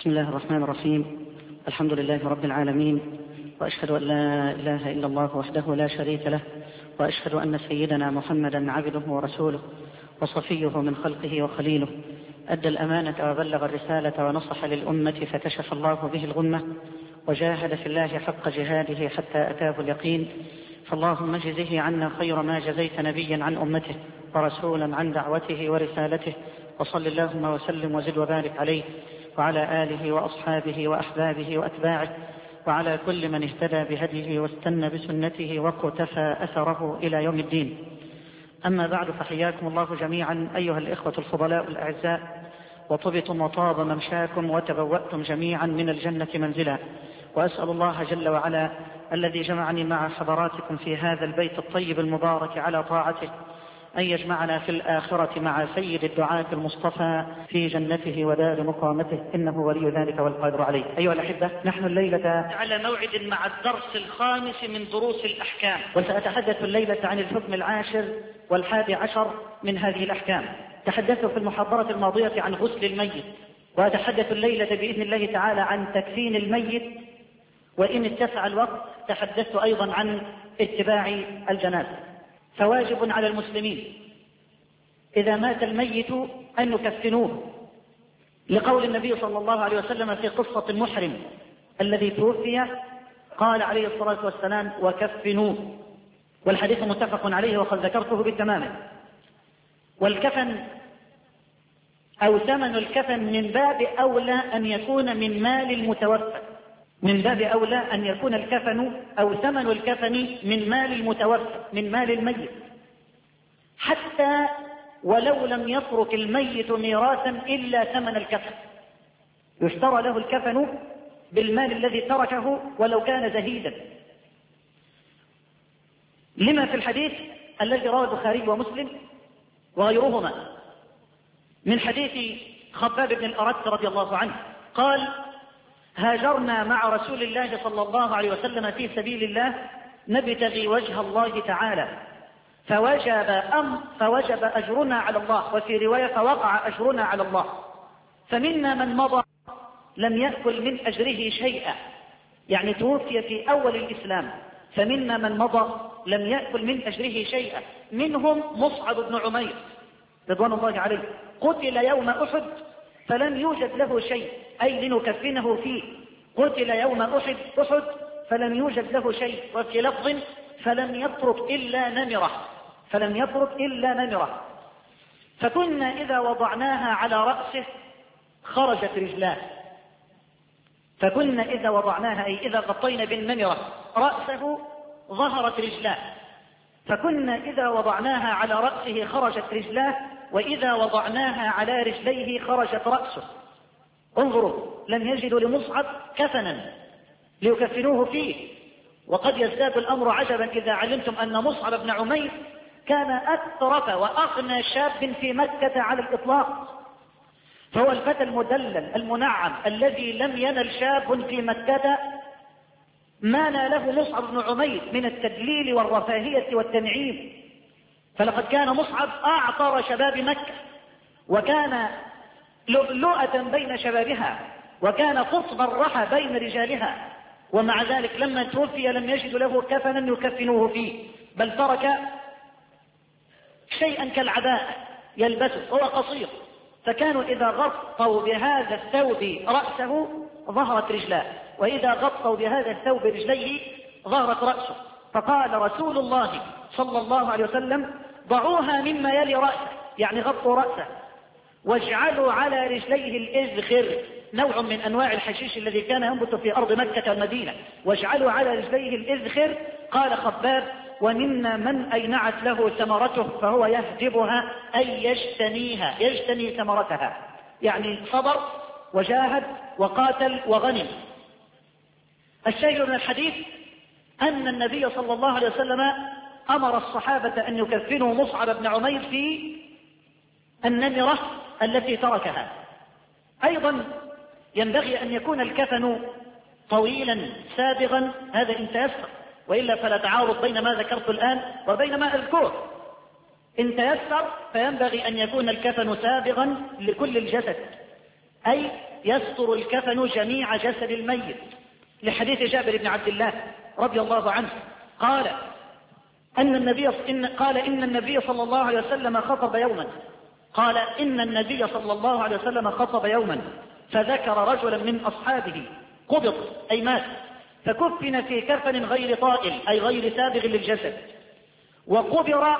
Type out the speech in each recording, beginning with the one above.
بسم الله الرحمن الرحيم. الحمد لله رب العالمين، وأشهد أن لا إله إلا الله وحده لا شريك له، وأشهد أن سيدنا محمدا عبده ورسوله وصفيه من خلقه وخليله، أدى الأمانة وبلغ الرسالة ونصح للأمة فكشف الله به الغمة، وجاهد في الله حق جهاده حتى أتاه اليقين. فاللهم اجزه عنا خير ما جزيت نبيا عن أمته ورسولا عن دعوته ورسالته، وصل اللهم وسلم وزد وبارك عليه وعلى آله وأصحابه وأحبابه وأتباعه وعلى كل من اهتدى بهديه واستنى بسنته واقتفى أثره إلى يوم الدين. أما بعد، فحياكم الله جميعا أيها الإخوة الفضلاء الأعزاء، وطبتم وطاب ممشاكم وتبوأتم جميعا من الجنة منزلا، وأسأل الله جل وعلا الذي جمعني مع حضراتكم في هذا البيت الطيب المبارك على طاعته أن يجمعنا في الآخرة مع سيد الدعاة المصطفى في جنته ودار مقامته، إنه ولي ذلك والقادر عليه. أيها الأحبة، نحن الليلة على موعد مع الدرس الخامس من دروس الأحكام، وسأتحدث الليلة عن الحكم 11 من هذه الأحكام. تحدثت في المحاضرة الماضية عن غسل الميت، وأتحدث الليلة بإذن الله تعالى عن تكفين الميت، وإن اتسع الوقت تحدثت أيضا عن اتباع الجنازة. فواجب على المسلمين إذا مات الميت أن يكفنوه، لقول النبي صلى الله عليه وسلم في قصة المحرم الذي توفي، قال عليه الصلاة والسلام: وكفنوه. والحديث متفق عليه وقد ذكرته بالتمام. والكفن أو ثمن الكفن من باب أولى أن يكون من مال المتوفى، من باب أولى أن يكون الكفن أو ثمن الكفن من مال المتوفى، من مال الميت، حتى ولو لم يترك الميت ميراثا إلا ثمن الكفن، يشترى له الكفن بالمال الذي تركه ولو كان زهيدا، لما في الحديث الذي رواه البخاري ومسلم وغيرهما من حديث خباب بن الأرت رضي الله عنه قال: هاجرنا مع رسول الله صلى الله عليه وسلم في سبيل الله نبتغي وجه الله تعالى، فوجب أجرنا على الله، وفي رواية فوقع أجرنا على الله، فمنا من مضى لم يأكل من أجره شيئا، يعني توفي في أول الإسلام، فمنا من مضى لم يأكل من أجره شيئا، منهم مصعب بن عمير رضوان الله عليه، قتل يوم أحد فلم يوجد له شيء، أي لنكفنه فيه، قتل يوم أحد فلم يوجد له شيء، وفي لفظ فلم يترك إلا نمرة، فكنا إذا وضعناها على رأسه خرجت رجلاه، فكنا إذا وضعناها أي إذا غطينا بالنمرة رأسه ظهرت رجلاه، فكنا إذا وضعناها على رأسه خرجت رجلاه، وإذا وضعناها على رجليه خرجت رأسه. انظروا، لم يجدوا لمصعب كفنا ليكفنوه فيه، وقد يزداد الأمر عجبا إذا علمتم أن مصعب بن عمير كان أترف وأغنى شاب في مكة على الإطلاق، فهو الفتى المدلل المنعم الذي لم ينل شاب في مكة ما ناله مصعب بن عمير من التدليل والرفاهية والتنعيم. فلقد كان مصعب أعطر شباب مكة، وكان لؤلؤة بين شبابها، وكان قطب الرحى بين رجالها، ومع ذلك لما توفي لم يجد له كفنا يكفنوه فيه، بل ترك شيئا كالعباء يلبسه، هو قصير، فكانوا إذا غطوا بهذا الثوب رأسه ظهرت رجلاه، وإذا غطوا بهذا الثوب رجليه ظهرت رأسه، فقال رسول الله صلى الله عليه وسلم: ضعوها مما يلي رأسه، يعني غطوا رأسه، واجعلوا على رجليه الإذخر، نوع من أنواع الحشيش الذي كان ينبت في أرض مكة والمدينة، واجعلوا على رجليه الإذخر. قال خباب: ومنا من أينعت له ثمرته فهو يهدبها، أي يجتني ثمرتها، يعني صبر وجاهد وقاتل وغنم. الشاهد من الحديث أن النبي صلى الله عليه وسلم أمر الصحابة أن يكفنوا مصعب بن عمير في النمرة التي تركها. أيضا ينبغي أن يكون الكفن طويلا سابغا، هذا إن تيسر، وإلا فلا تعارض بين ما ذكرت الآن وبين ما أذكره. إن تيسر فينبغي أن يكون الكفن سابغا لكل الجسد، أي يستر الكفن جميع جسد الميت، لحديث جابر بن عبد الله رضي الله عنه قال إن النبي صلى الله عليه وسلم خطب يوما، قال إن النبي صلى الله عليه وسلم خطب يوما فذكر رجلا من أصحابه قبض أي مات، فكفن في كفن غير طائل أي غير سابغ للجسد، وقبر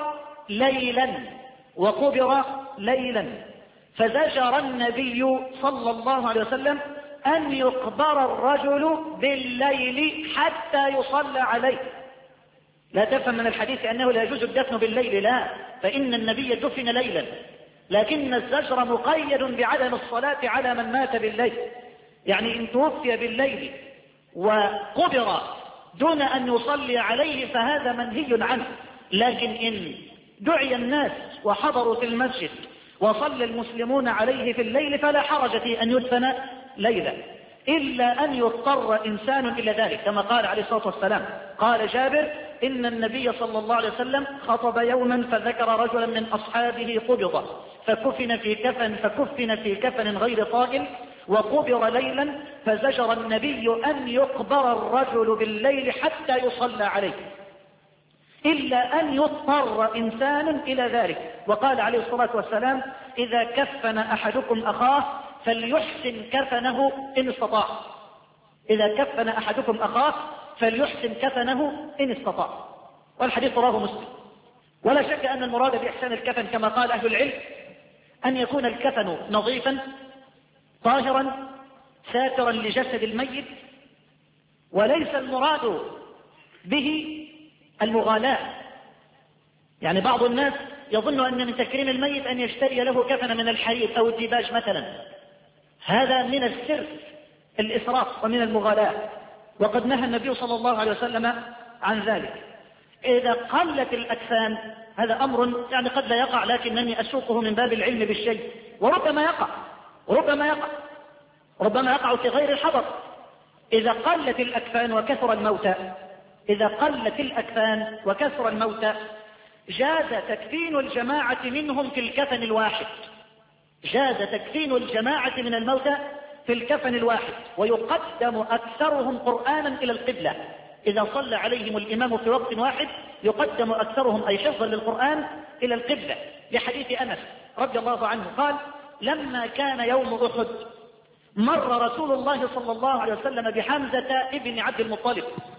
ليلا، فزجر النبي صلى الله عليه وسلم أن يقبر الرجل بالليل حتى يصلى عليه. لا تفهم من الحديث أنه لا يجوز الدفن بالليل، لا، فإن النبي دفن ليلا، لكن الزجر مقيد بعدم الصلاة على من مات بالليل. يعني إن توفي بالليل وقبر دون أن يصلي عليه فهذا منهي عنه، لكن إن دعي الناس وحضروا في المسجد وصلى المسلمون عليه في الليل فلا حرج في أن يدفن ليلا، إلا أن يضطر إنسان إلى ذلك، كما قال عليه الصلاة والسلام. قال جابر إن النبي صلى الله عليه وسلم خطب يوما فذكر رجلا من أصحابه قبض فكفن في كفن غير طائل وقبر ليلا، فزجر النبي أن يقبر الرجل بالليل حتى يصلى عليه، إلا أن يضطر إنسان إلى ذلك. وقال عليه الصلاة والسلام إذا كفن أحدكم أخاه فليحسن كفنه إن استطاع، إذا كفن أحدكم أخاه فليحسن كفنه إن استطاع. والحديث رواه مسلم. ولا شك أن المراد بإحسان الكفن كما قال أهل العلم أن يكون الكفن نظيفا طاهرا ساترا لجسد الميت، وليس المراد به المغالاة. يعني بعض الناس يظن أن من تكريم الميت أن يشتري له كفن من الحرير أو الديباج مثلا، هذا من السر الإسراف ومن المغالاة، وقد نهى النبي صلى الله عليه وسلم عن ذلك. إذا قلت الأكفان هذا أمر يعني قد لا يقع، لكنني أسوقه من باب العلم بالشيء، وربما يقع في غير الحضر. إذا قلت الأكفان وكثر الموتى جاز تكفين الجماعة منهم في الكفن الواحد، جاز تكفين الجماعة من الموتى في الكفن الواحد، ويقدم أكثرهم قرآنا إلى القبلة. إذا صلى عليهم الإمام في وقت واحد يقدم أكثرهم أي حفظا للقرآن إلى القبلة، لحديث أنس رضي الله عنه قال لما كان يوم أحد مر رسول الله صلى الله عليه وسلم بحمزة ابن عبد المطلب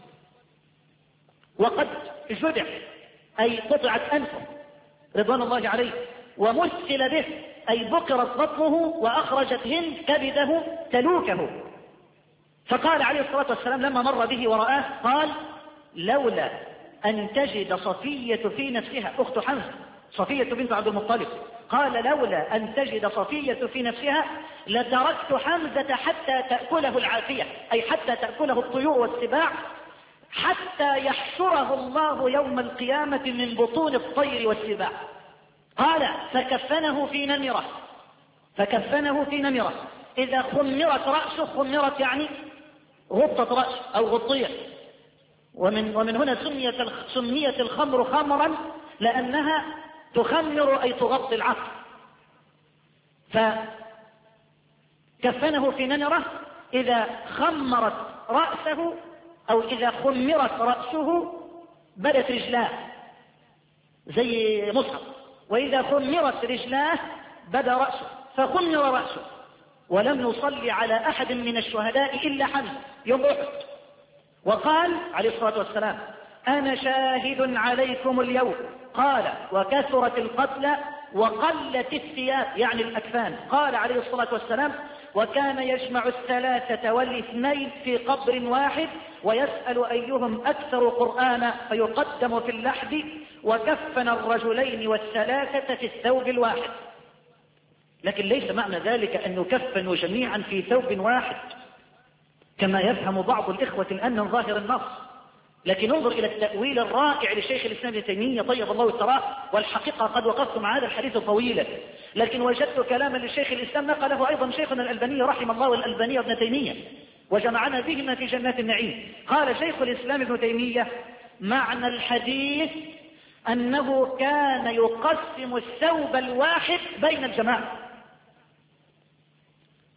وقد جدع أي قطعت أنفه رضوان الله عليه، ومثل به أي بقرت بطنه وأخرجت هند كبده تلوكه. فقال عليه الصلاة والسلام لما مر به ورآه قال لولا أن تجد صفية في نفسها، أخت حمزة صفية بنت عبد المطلب، قال لولا أن تجد صفية في نفسها لتركت حمزة حتى تأكله العافية، أي حتى تأكله الطيور والسباع، حتى يحشره الله يوم القيامة من بطون الطير والسباع. قال فكفنه في نمرة، إذا خمرت رأسه، خمرت يعني غطت رأسه أو غطية، ومن هنا سميت الخمر خمرا لأنها تخمر أي تغطي العقل. فكفنه في نمرة إذا خمرت رأسه أو إذا خمرت رأسه بدت رجلاه زي مصحف، وإذا خمرت رجلاه بدا رأسه، فخمر رأسه. ولم يصلي على أحد من الشهداء إلا حمزة يوم أحد، وقال عليه الصلاة والسلام أنا شاهد عليكم اليوم، قال وكثرت القتلى وقلت الثياب يعني الأكفان. قال عليه الصلاة والسلام وكان يجمع 3 و2 في قبر واحد ويسأل أيهم أكثر قرآنا فيقدم في اللحد، وكفن الرجلين و3 في الثوب الواحد. لكن ليس معنى ذلك أن يكفنوا جميعا في ثوب واحد كما يفهم بعض الإخوة الآن من ظاهر النص، لكن انظر إلى التأويل الرائع لشيخ الإسلام ابن تيمية طيب الله ثراه. والحقيقة قد وقفت مع هذا الحديث طويلا، لكن وجدت كلاما للشيخ الإسلام نقله أيضا شيخنا الألباني رحمه الله والألباني ابن تيمية، وجمعنا بهما في جنات النعيم. قال شيخ الإسلام ابن تيمية معنى الحديث أنه كان يقسم الثوب الواحد بين الجماعة،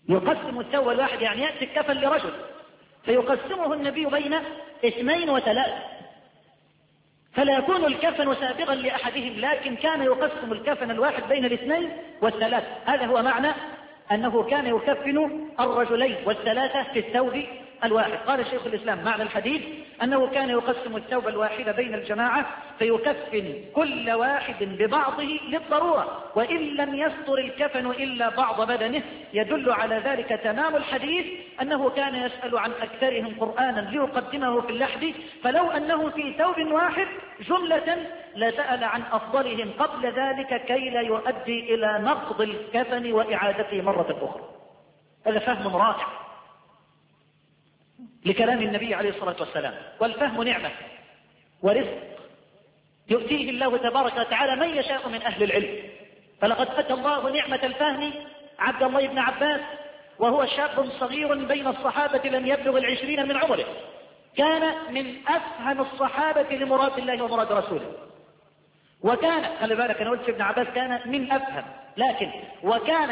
يقسم الثوب الواحد، يعني يأتي الكفن لرجل فيقسمه النبي بين 2 و3، فلا يكون الكفن سابغا لأحدهم، لكن كان يقسم الكفن الواحد بين 2 و3. هذا هو معنى أنه كان يكفن الرجلين والثلاثة في الثوب الواحد. قال شيخ الإسلام معنى الحديث أنه كان يقسم الثوب الواحد بين الجماعة فيكفن كل واحد ببعضه للضرورة، وإن لم يستر الكفن إلا بعض بدنه. يدل على ذلك تمام الحديث أنه كان يسأل عن أكثرهم قرآنا ليقدمه في اللحد، فلو أنه في ثوب واحد جملة لسأل عن أفضلهم قبل ذلك كي لا يؤدي إلى نقض الكفن وإعادته مرة أخرى. هذا فهم رائع لكلام النبي عليه الصلاة والسلام. والفهم نعمة ورزق يؤتيه الله تبارك وتعالى من يشاء من أهل العلم. فلقد أتى الله نعمة الفهم عبد الله بن عباس وهو شاب صغير بين الصحابة لم يبلغ 20 من عمره، كان من أفهم الصحابة لمراد الله ومراد رسوله، وكان خلي بالك أنا قلت ابن عباس كان من أفهم، لكن وكان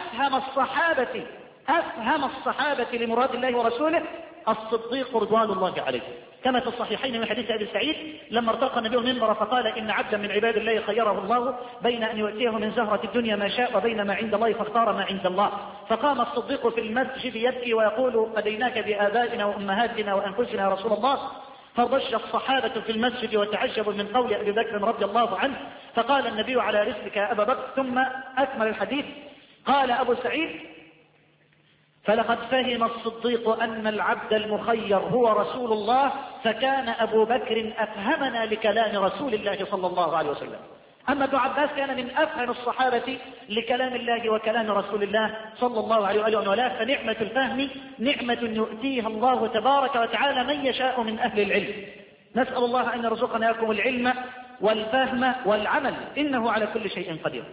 أفهم الصحابة لمراد الله ورسوله الصديق رضوان الله عليه، كما في الصحيحين من حديث أبي سعيد لما ارتقى النبي المنبر فقال إن عبدا من عباد الله خيره الله بين أن يؤتيه من زهرة الدنيا ما شاء وبين ما عند الله فاختار ما عند الله. فقام الصديق في المسجد يبكي ويقول فديناك بآبائنا وأمهاتنا وأنفسنا يا رسول الله. فضج الصحابة في المسجد وتعجبوا من قول أبي بكر رضي الله عنه، فقال النبي على رسلك يا أبا بكر، ثم أكمل الحديث. قال أبو سعيد فلقد فهم الصديق أن العبد المخير هو رسول الله، فكان أبو بكر أفهمنا لكلام رسول الله صلى الله عليه وسلم. أما ابن عباس كان من أفهم الصحابة لكلام الله وكلام رسول الله صلى الله عليه وسلم. فنعمة الفهم نعمة يؤتيها الله تبارك وتعالى من يشاء من أهل العلم. نسأل الله أن يرزقنا لكم العلم والفهم والعمل، إنه على كل شيء قدير.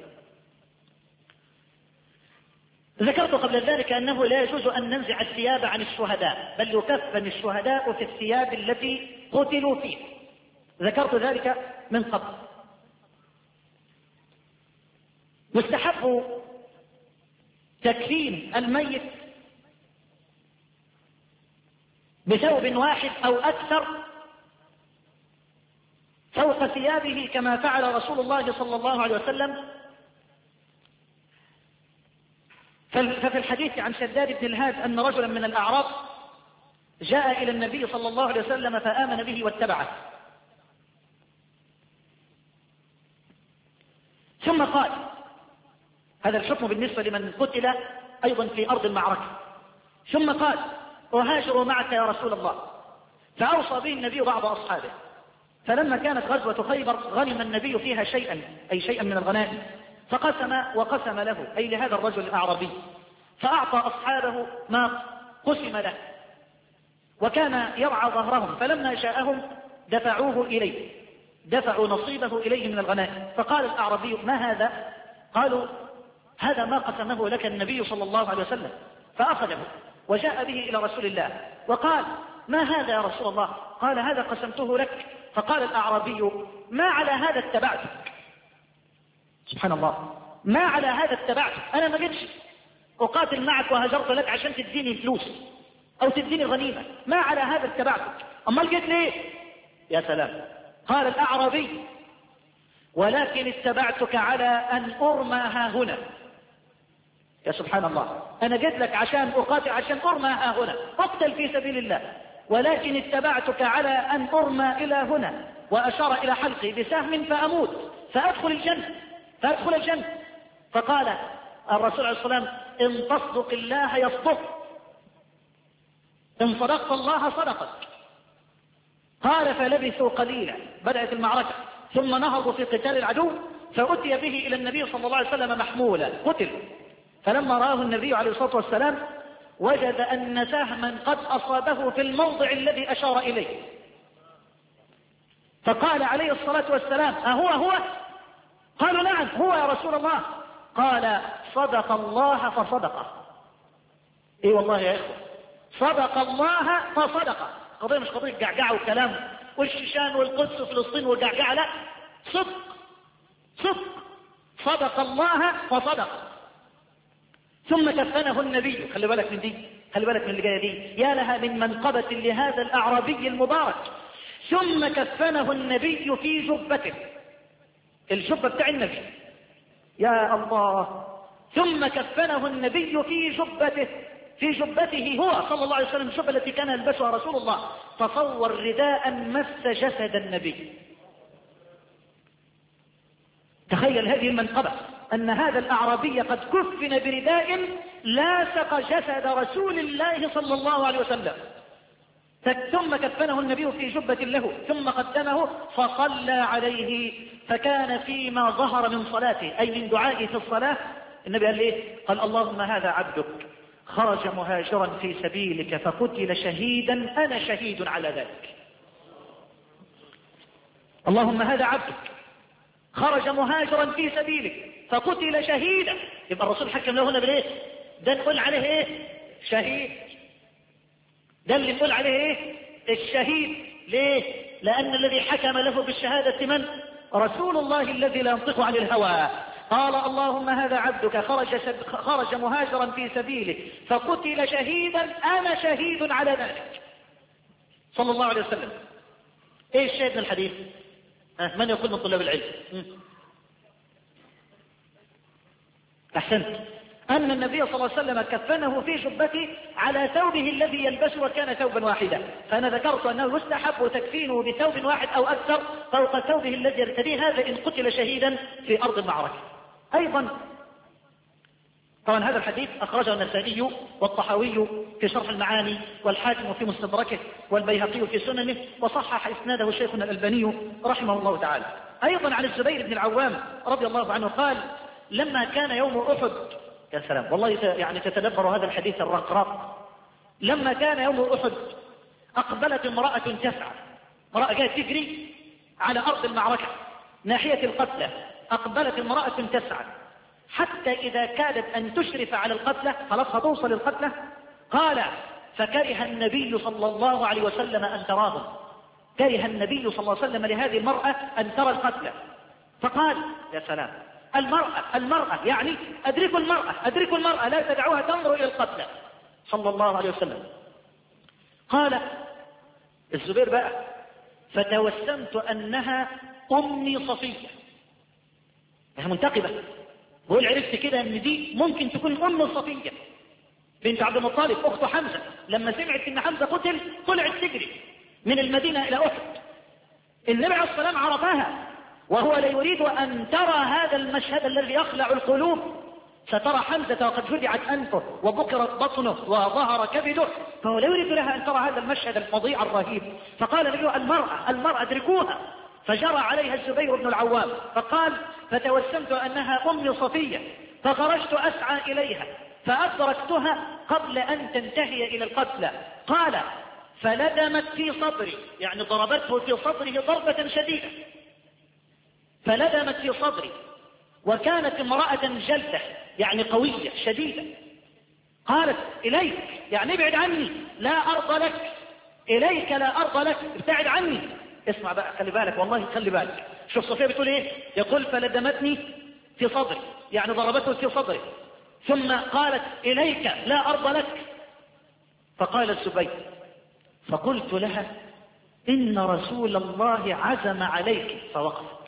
ذكرت قبل ذلك أنه لا يجوز أن ننزع الثياب عن الشهداء، بل يكفن الشهداء في الثياب التي قتلوا فيه، ذكرت ذلك من قبل. يستحب تكفين الميت بثوب واحد أو أكثر فوق ثيابه كما فعل رسول الله صلى الله عليه وسلم. ففي الحديث عن شداد بن الهاد أن رجلا من الأعراب جاء إلى النبي صلى الله عليه وسلم فآمن به واتبعه، ثم قال، هذا الحكم بالنسبة لمن قتل أيضا في أرض المعركة، ثم قال أهاجر معك يا رسول الله، فأوصى به النبي بعض أصحابه. فلما كانت غزوة خيبر غنم النبي فيها شيئا، أي شيئا من الغنائم، وقسم له، أي لهذا الرجل الأعرابي، فأعطى أصحابه ما قسم له، وكان يرعى ظهرهم، فلما جاءهم دفعوه إليه، دفعوا نصيبه إليه من الغنائم. فقال الأعرابي ما هذا؟ قالوا هذا ما قسمه لك النبي صلى الله عليه وسلم. فأخذه وجاء به إلى رسول الله وقال ما هذا يا رسول الله؟ قال هذا قسمته لك. فقال الأعرابي ما على هذا اتبعتك؟ سبحان الله، ما على هذا اتبعتك؟ أنا ما جيتش أقاتل معك وهجرت لك عشان تديني فلوس أو تديني غنيمة، ما على هذا اتبعتك، أمال جيت ليه؟ يا سلام. قال الأعرابي ولكن اتبعتك على أن أرمى ها هنا. يا سبحان الله، أنا جيت لك عشان أقاتل، عشان أرمى ها هنا، أقتل في سبيل الله، ولكن اتبعتك على أن أرمى إلى هنا، وأشار إلى حلقي بسهم فأموت فأدخل الجنة. فقال الرسول عليه الصلاة والسلام إن تصدق الله يصدق، إن صدقت الله صدقك. قال فلبثوا قليلا، بدأت المعركة، ثم نهضوا في قتال العدو، فأتي به إلى النبي صلى الله عليه وسلم محمولا قتل. فلما رآه النبي عليه الصلاة والسلام وجد أن سهما قد أصابه في الموضع الذي أشار إليه، فقال عليه الصلاة والسلام أهو؟ قالوا نعم هو يا رسول الله. قال صدق الله فصدقه. اي والله يا اخوة، صدق الله فصدقه. قضية مش قضية جعجعة وكلام والشيشان والقدس وفلسطين والجعجعة، لا، صدق. صدق الله فصدقه. ثم كفنه النبي. خلي بالك من دي، خلي بالك من اللي جايه دي، يا لها من منقبة لهذا الأعرابي المبارك. ثم كفنه النبي في جبته، الجبة بتاع النبي، يا الله. ثم كفنه النبي في جبته، في جبته هو صلى الله عليه وسلم، الجبة التي كان يلبسها رسول الله. تصور رداء مس جسد النبي. تخيل هذه المنقبة، أن هذا الأعرابي قد كفن برداء لاصق جسد رسول الله صلى الله عليه وسلم. ثم كفنه النبي في جبة له، ثم قدمه فصلى عليه. فكان فيما ظهر من صلاته، أي من دعائه في الصلاة، النبي قال ليه؟ قال اللهم هذا عبدك خرج مهاجرا في سبيلك فقتل شهيدا، أنا شهيد على ذلك. اللهم هذا عبدك خرج مهاجرا في سبيلك فقتل شهيدا. يبقى الرسول حكم له هنا بالايه؟ ده نقول عليه ايه؟ شهيد. ده اللي نقول عليه ايه؟ الشهيد. ليه؟ لأن الذي حكم له بالشهادة من؟ رسول الله الذي لا ينطق عن الهوى. قال اللهم هذا عبدك خرج مهاجرا في سبيلك فقتل شهيدا، أنا شهيد على ذلك. صلى الله عليه وسلم. ايه الشاهد من الحديث؟ من يقول من طلاب العلم؟ أحسنت. أن النبي صلى الله عليه وسلم كفنه في جبته على ثوبه الذي يلبسه، وكان ثوبا واحدا. فأنا ذكرت أنه يستحب تكفينه بثوب واحد أو أكثر فوق ثوبه الذي يرتديه، هذا إن قتل شهيدا في أرض المعركة. أيضا طبعا هذا الحديث أخرجه النسائي والطحاوي في شرح المعاني، والحاكم في مستدركه، والبيهقي في سننه، وصحح إسناده شيخنا الألباني رحمه الله تعالى. أيضا عن الزبير بن العوام رضي الله عنه قال لما كان يوم أحد، يا سلام والله يعني تتدبر هذا الحديث الرقراق. لما كان يوم أحد أقبلت امرأة تسعى، امرأة جاءت تجري على أرض المعركة ناحية القتلى. أقبلت امرأة تسعى حتى إذا كادت أن تشرف على القتلى، خلاص هتوصل القتلى، قال فكره النبي صلى الله عليه وسلم أن تراهم. كره النبي صلى الله عليه وسلم لهذه المرأة أن ترى القتلى، فقال يا سلام، المرأة يعني أدركوا المرأة لا تدعوها تنظر إلى القتلى صلى الله عليه وسلم. قال الزبير بقى فتوسمت أنها أمي صفية، هي منتقبة، بقول عرفت كده أن دي ممكن تكون أم صفية بنت عبد المطلب أخت حمزة. لما سمعت أن حمزة قتل طلعت تجري من المدينة إلى أحد. النبي عليه الصلاة والسلام عرفها، وهو لا يريد أن ترى هذا المشهد الذي يخلع القلوب. سترى حمزة وقد جدعت أنفه وبكرت بطنه وظهر كبده، فهو لا يريد لها أن ترى هذا المشهد الفظيع الرهيب. فقال له المرأة أدركوها. فجرى عليها الزبير بن العوام فقال فتوسمت أنها أم صفية، فخرجت أسعى إليها فأدركتها قبل أن تنتهي إلى القتلى. قال فلدمت في صدري، يعني ضربته في صدره ضربة شديدة، فلدمت في صدري، وكانت امرأة جلدة يعني قوية شديدة. قالت إليك، يعني ابعد عني، لا أرضى لك، إليك لا أرضى لك، ابتعد عني. اسمع بقى، خلي بالك والله، خلي بالك. شوف صفية بتقول ايه؟ يقول فلدمتني في صدري، يعني ضربته في صدري، ثم قالت إليك لا أرضى لك. فقال الزبير فقلت لها إن رسول الله عزم عليك، فوقفت.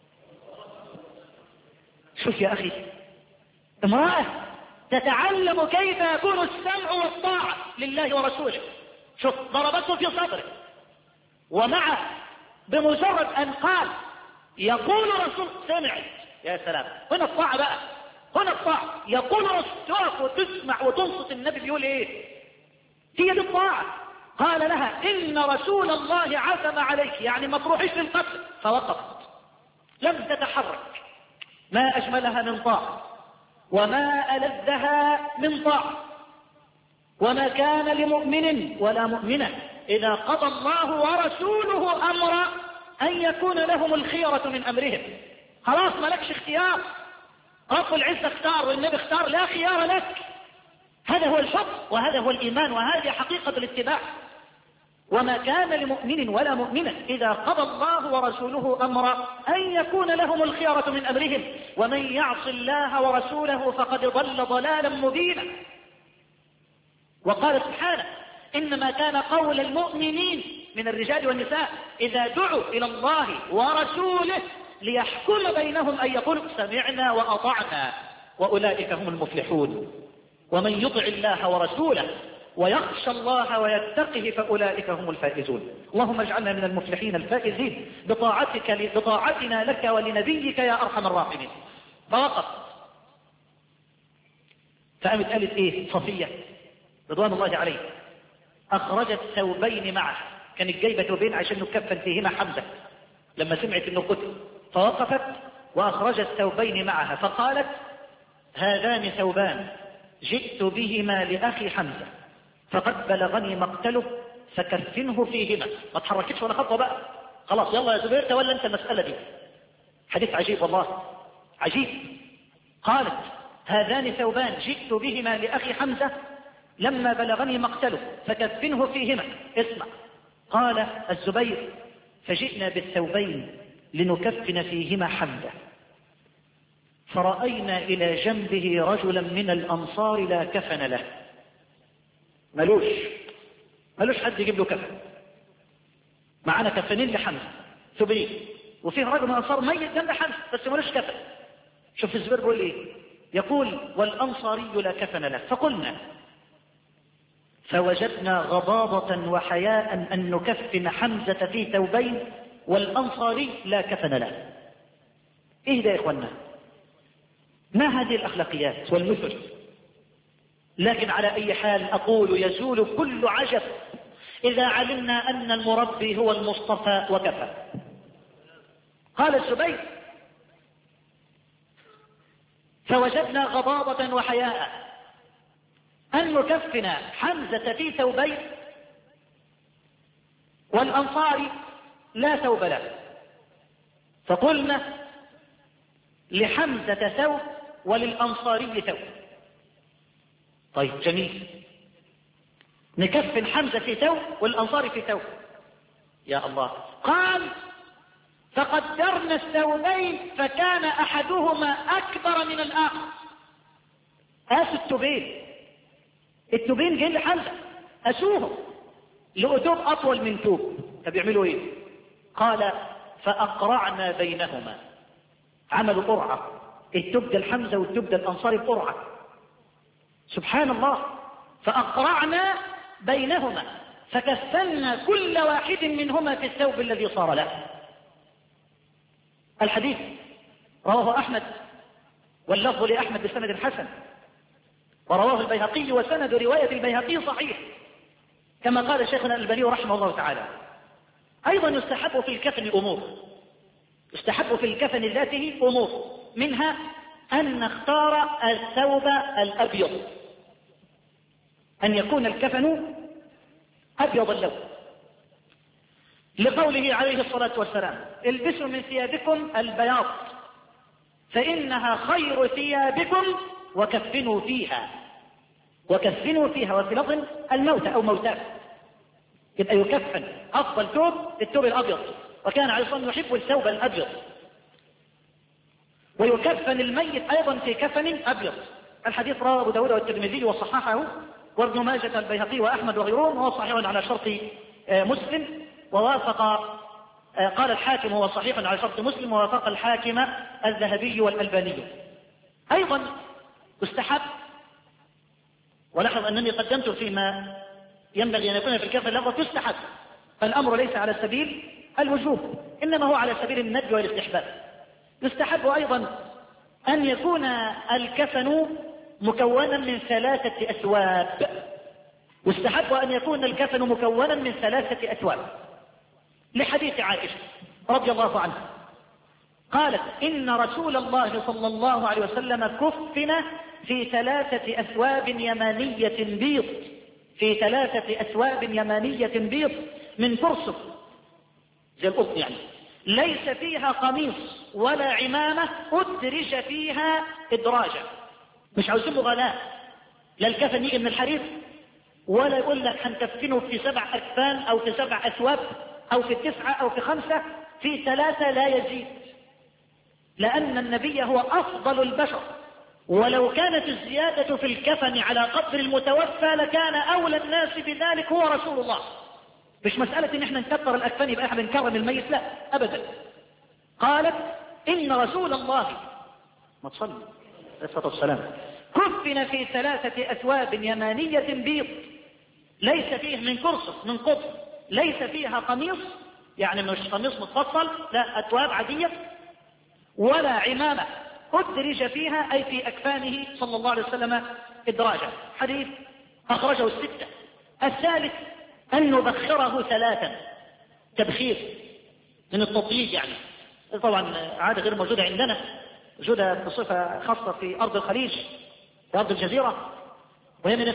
شوف يا أخي، امرأة تتعلم كيف يكون السمع والطاعة لله ورسوله. شوف ضربته في صدره، ومع بمجرد أن قال يقول رسول سمعت، يا سلام، هنا الطاعة بقى، هنا الطاعة. يقول رسول تقف وتسمع وتنصت النبي بيقول ايه، هي دي الطاعة. قال لها إن رسول الله عزم عليك، يعني ما تروحيش للقتل. فوقفت لم تتحرك. ما أجملها من طاعة، وما ألذها من طاعة. وما كان لمؤمن ولا مؤمنة إذا قضى الله ورسوله أمرا أن يكون لهم الخيرة من أمرهم. خلاص مالكش اختيار، رب العزة اختار والنبي اختار، لا خيار لك. هذا هو الحب، وهذا هو الإيمان، وهذه حقيقة الاتباع. وما كان لمؤمن ولا مؤمنة إذا قضى الله ورسوله أمرا أن يكون لهم الخيرة من أمرهم ومن يعص الله ورسوله فقد ضل ضلالا مبينا. وقال سبحانه إنما كان قول المؤمنين من الرجال والنساء إذا دعوا إلى الله ورسوله ليحكم بينهم أن يقولوا سمعنا وأطعنا وأولئك هم المفلحون. ومن يطع الله ورسوله ويخشى الله ويتقه فأولئك هم الفائزون. اللهم اجعلنا من المفلحين الفائزين بطاعتنا لك ولنبيك يا أرحم الراحمين. فوقف فقامت قالت إيه صفية رضوان الله عليه أخرجت ثوبين معه، كانت جايبة ثوبين عشان نكفن فيهما حمزة لما سمعت أنه قتل، فوقفت وأخرجت ثوبين معها فقالت هذان ثوبان جئت بهما لأخي حمزة فقد بلغني مقتله فكفنه فيهما. ما تحركتش ولا خطوة بقى، خلاص يلا يا زبير تولى أنت المسألة دي. حديث عجيب والله عجيب. قالت هذان ثوبان جئت بهما لأخي حمزة لما بلغني مقتله فكفنه فيهما. اسمع، قال الزبير فجئنا بالثوبين لنكفن فيهما حمزة فرأينا إلى جنبه رجلا من الأنصار لا كفن له، ملوش حد يجيب له كفن، معنا كفنين لحمزة ثوبين وفيه رجل من الأنصار ميت جنب حمزة بس ملوش كفن. شوف الزبير بيقول ايه، يقول والأنصاري لا كفن له فقلنا فوجدنا غضاضة وحياء أن نكفن حمزة في ثوبين والأنصاري لا كفن له. ايه ده يا إخوانا؟ ما هذه الأخلاقيات والمثل؟ لكن على أي حال أقول يزول كل عجب إذا علمنا أن المربي هو المصطفى وكفى. قال الزبير فوجدنا غضاضة وحياء أن نكفن حمزة في ثوبين والأنصار لا ثوب له فقلنا لحمزة ثوب وللأنصاري ثوب. طيب جميل، نكفن حمزة في ثوب والأنصاري في ثوب. يا الله، قال فقدرنا الثوبين فكان أحدهما أكبر من الآخر. التوبين جايين لحمزة أسوهم لقوا توب أطول من توب، فبيعملوا إيه؟ قال فأقرعنا بينهما، عملوا قرعة، التوب ده الحمزة والتوب ده الأنصاري قرعة. سبحان الله، فأقرعنا بينهما فكفلنا كل واحد منهما في الثوب الذي صار له. الحديث رواه أحمد واللفظ لأحمد بسند حسن، ورواه البيهقي وسند رواية البيهقي صحيح كما قال شيخنا الألباني رحمه الله تعالى. أيضا يستحب في الكفن أمور، يستحب في الكفن ذاته أمور، منها أن نختار الثوب الأبيض، أن يكون الكفن أبيض اللون، لقوله عليه الصلاة والسلام البسوا من ثيابكم البياض فإنها خير ثيابكم وكفنوا فيها، وفي لفظ الموتى أو موتاه، يبقى يكفن أفضل ثوب الثوب الأبيض، وكان عليه الصلاة والسلام يحب الثوب الأبيض. ويكفن الميت أيضا في كفن أبيض. الحديث رواه أبو داود والترمذي وصححه وابن ماجه البيهقي وأحمد وغيرهم، وهو صحيح على شرط مسلم، ووافق قال الحاكم هو صحيح على شرط مسلم، ووافق الحاكم الذهبي والألباني. أيضا يستحب، ولاحظ أنني قدمت فيما ينبغي أن يكون في الكفن لفظ يستحب، فالأمر ليس على سبيل الوجوب إنما هو على سبيل الندب والاستحباب. يستحب أيضا أن يكون الكفن مكونا من 3 أثواب، يستحب أن يكون الكفن مكونا من 3 أثواب، لحديث عائشة رضي الله عنها قالت إن رسول الله صلى الله عليه وسلم كفن في 3 أثواب يمانية بيض، في 3 أثواب يمانية بيض من فرصة زي القطن يعني، ليس فيها قميص ولا عمامة أدرج فيها إدراجا. مش عاوزين مغالاة، لا الكفن يجي من الحرير ولا يقول لك هنكفنه في 7 أكفان أو في 7 أثواب أو في 9 أو في 5، في 3 لا يزيد، لأن النبي هو أفضل البشر، ولو كانت الزيادة في الكفن على قدر المتوفى لكان أولى الناس بذلك هو رسول الله. مش مسألة إن احنا نكبر الأكفان يبقى احنا بنكرم الميت، لا أبدا. قالت إن رسول الله ما تصلي عليه الصلاة والسلام كفن في 3 أثواب يمانية بيض، ليس فيه من كرسف من قطن، ليس فيها قميص، يعني مش قميص متفصل، لا أثواب عادية، ولا عمامة أدرج فيها، أي في أكفانه صلى الله عليه وسلم إدراجا. حديث أخرجه 6. الثالث أن نبخره 3، تبخير من التطييب، يعني طبعا عادة غير موجودة عندنا، موجودة بصفة خاصة في أرض الخليج، في أرض الجزيرة، وهي من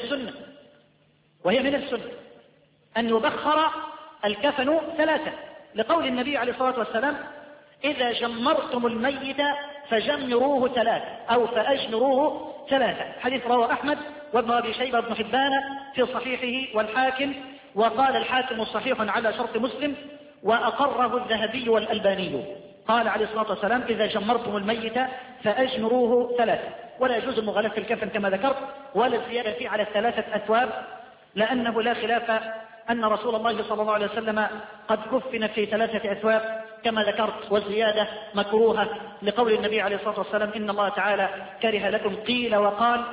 السنة أن يبخر الكفن 3، لقول النبي عليه الصلاة والسلام إذا جمرتم الميت فجمروه 3 أو فأجمروه 3. حديث رواه أحمد وابن أبي شيبة وابن حبان في صحيحه والحاكم، وقال الحاكم صحيح على شرط مسلم، وأقره الذهبي والألباني. قال عليه الصلاة والسلام إذا جمرتم الميت فأجمروه 3، ولا يجوز المغالاة في الكفن كما ذكرت، ولا الزيادة فيه على 3 أثواب، لأنه لا خلاف أن رسول الله صلى الله عليه وسلم قد كفن في 3 أثواب كما ذكرت، والزيادة مكروهة لقول النبي عليه الصلاة والسلام إن الله تعالى كره لكم قيل وقال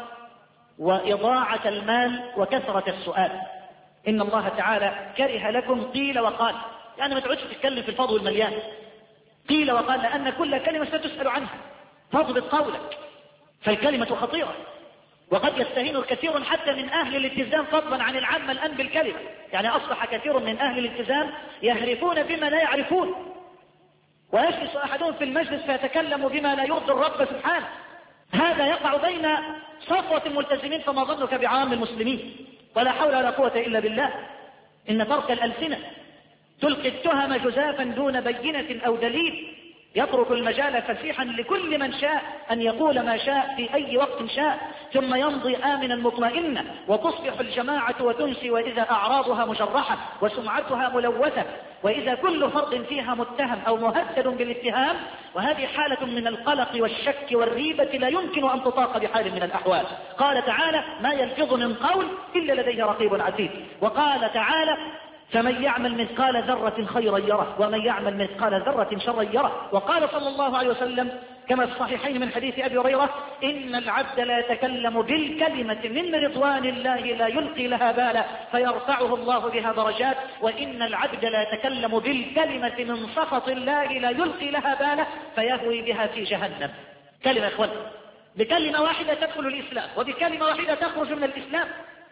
وإضاعة المال وكثرة السؤال. إن الله تعالى كره لكم قيل وقال، يعني ما تقعدش تتكلم في الفضل والمليان، قيل وقال، لأن كل كلمة ستسأل عنها، فاضبط قولك، فالكلمة خطيرة، وقد يستهين الكثير حتى من أهل الالتزام فضلا عن العامة الآن بالكلمة، يعني أصبح كثير من أهل الالتزام يهرفون بما لا يعرفون، ويجلس أحدهم في المجلس فيتكلم بما لا يرضي الرب سبحانه. هذا يقع بين صفوة الملتزمين، فما ظنك بعام المسلمين؟ ولا حول ولا قوة إلا بالله. إن ترك الألسنة تلقي التهم جزافا دون بينة أو دليل، يترك المجال فسيحا لكل من شاء أن يقول ما شاء في أي وقت شاء، ثم يمضي آمنا مطمئنا، وتصبح الجماعة وتنسي وإذا أعراضها مجرحة وسمعتها ملوثة، وإذا كل فرد فيها متهم أو مهدد بالاتهام، وهذه حالة من القلق والشك والريبة لا يمكن أن تطاق بحال من الأحوال. قال تعالى ما يلفظ من قول إلا لديه رقيب عتيد. وقال تعالى فمن يعمل مثقال ذرة خيرا يره ومن يعمل مثقال ذرة شرا يره. وقال صلى الله عليه وسلم كما في الصحيحين من حديث أبي هريرة إن العبد لا يتكلم بالكلمة من رضوان الله لا يلقي لها بالا فيرفعه الله بها درجات، وإن العبد لا يتكلم بالكلمة من سخط الله لا يلقي لها بالا فيهوي بها في جهنم. كلمة يا إخوان، بكلمة واحدة تدخل الإسلام، وبكلمة واحدة تخرج من الإسلام،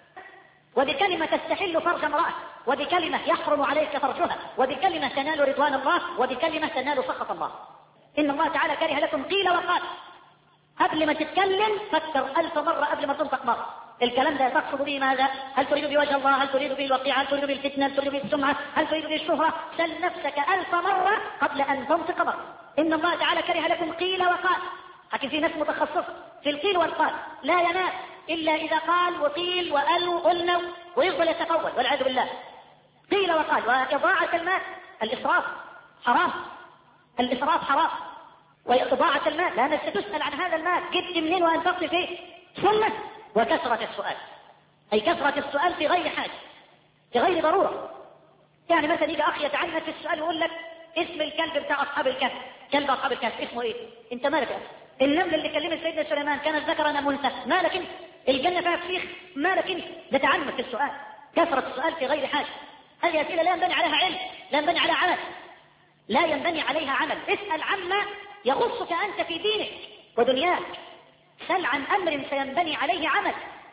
وبكلمة تستحل فرج امرأة، وبكلمة يحرم عليك فرجها، وبكلمة تنال رضوان الله، وبكلمة تنال سخط الله. إن الله تعالى كره لكم قيل وقال. قبل ما تتكلم فكر 1000 مرة قبل ما تنطق مرة. الكلام ده تقصد به ماذا؟ هل تريد بوجه الله؟ هل تريد به الوقيعة؟ هل تريد به الفتنة؟ هل تريد به السمعة؟ هل تريد به الشهرة؟ سل نفسك 1000 مرة قبل أن تنطق مرة. إن الله تعالى كره لكم قيل وقال. لكن في ناس متخصصة في القيل والقال، لا ينام إلا إذا قال وقيل وقال وقلنا، ويفضل يتقول والعياذ بالله. قيل وقال. وإضاعة المال، الإسراف حرام، الإسراف حرام، وإضاعة المال لأنك ستسأل عن هذا المال جبت منين وأنفقت فيه. ثم وكثرة السؤال، أي كثرة السؤال في غير حاجة، في غير ضرورة. يعني مثلا يجي أخ يتعنت في السؤال ويقول لك اسم الكلب بتاع أصحاب الكهف، كلب أصحاب الكهف اسمه إيه؟ أنت مالك يا أخي؟ النمل اللي كلمت سيدنا سليمان كانت ذكرا أم أنثى؟ مالك أنت؟ الجنة فيها فسيخ؟ مالك أنت؟ ده تعنت في السؤال، كثرة السؤال في غير حاجة. هذه أسئلة لا ينبني عليها علم، لا ينبني عليها عمل، لا ينبني عليها عمل. اسأل عما يخصك أنت في دينك ودنياك، سل عن أمر سينبني عليه عمل.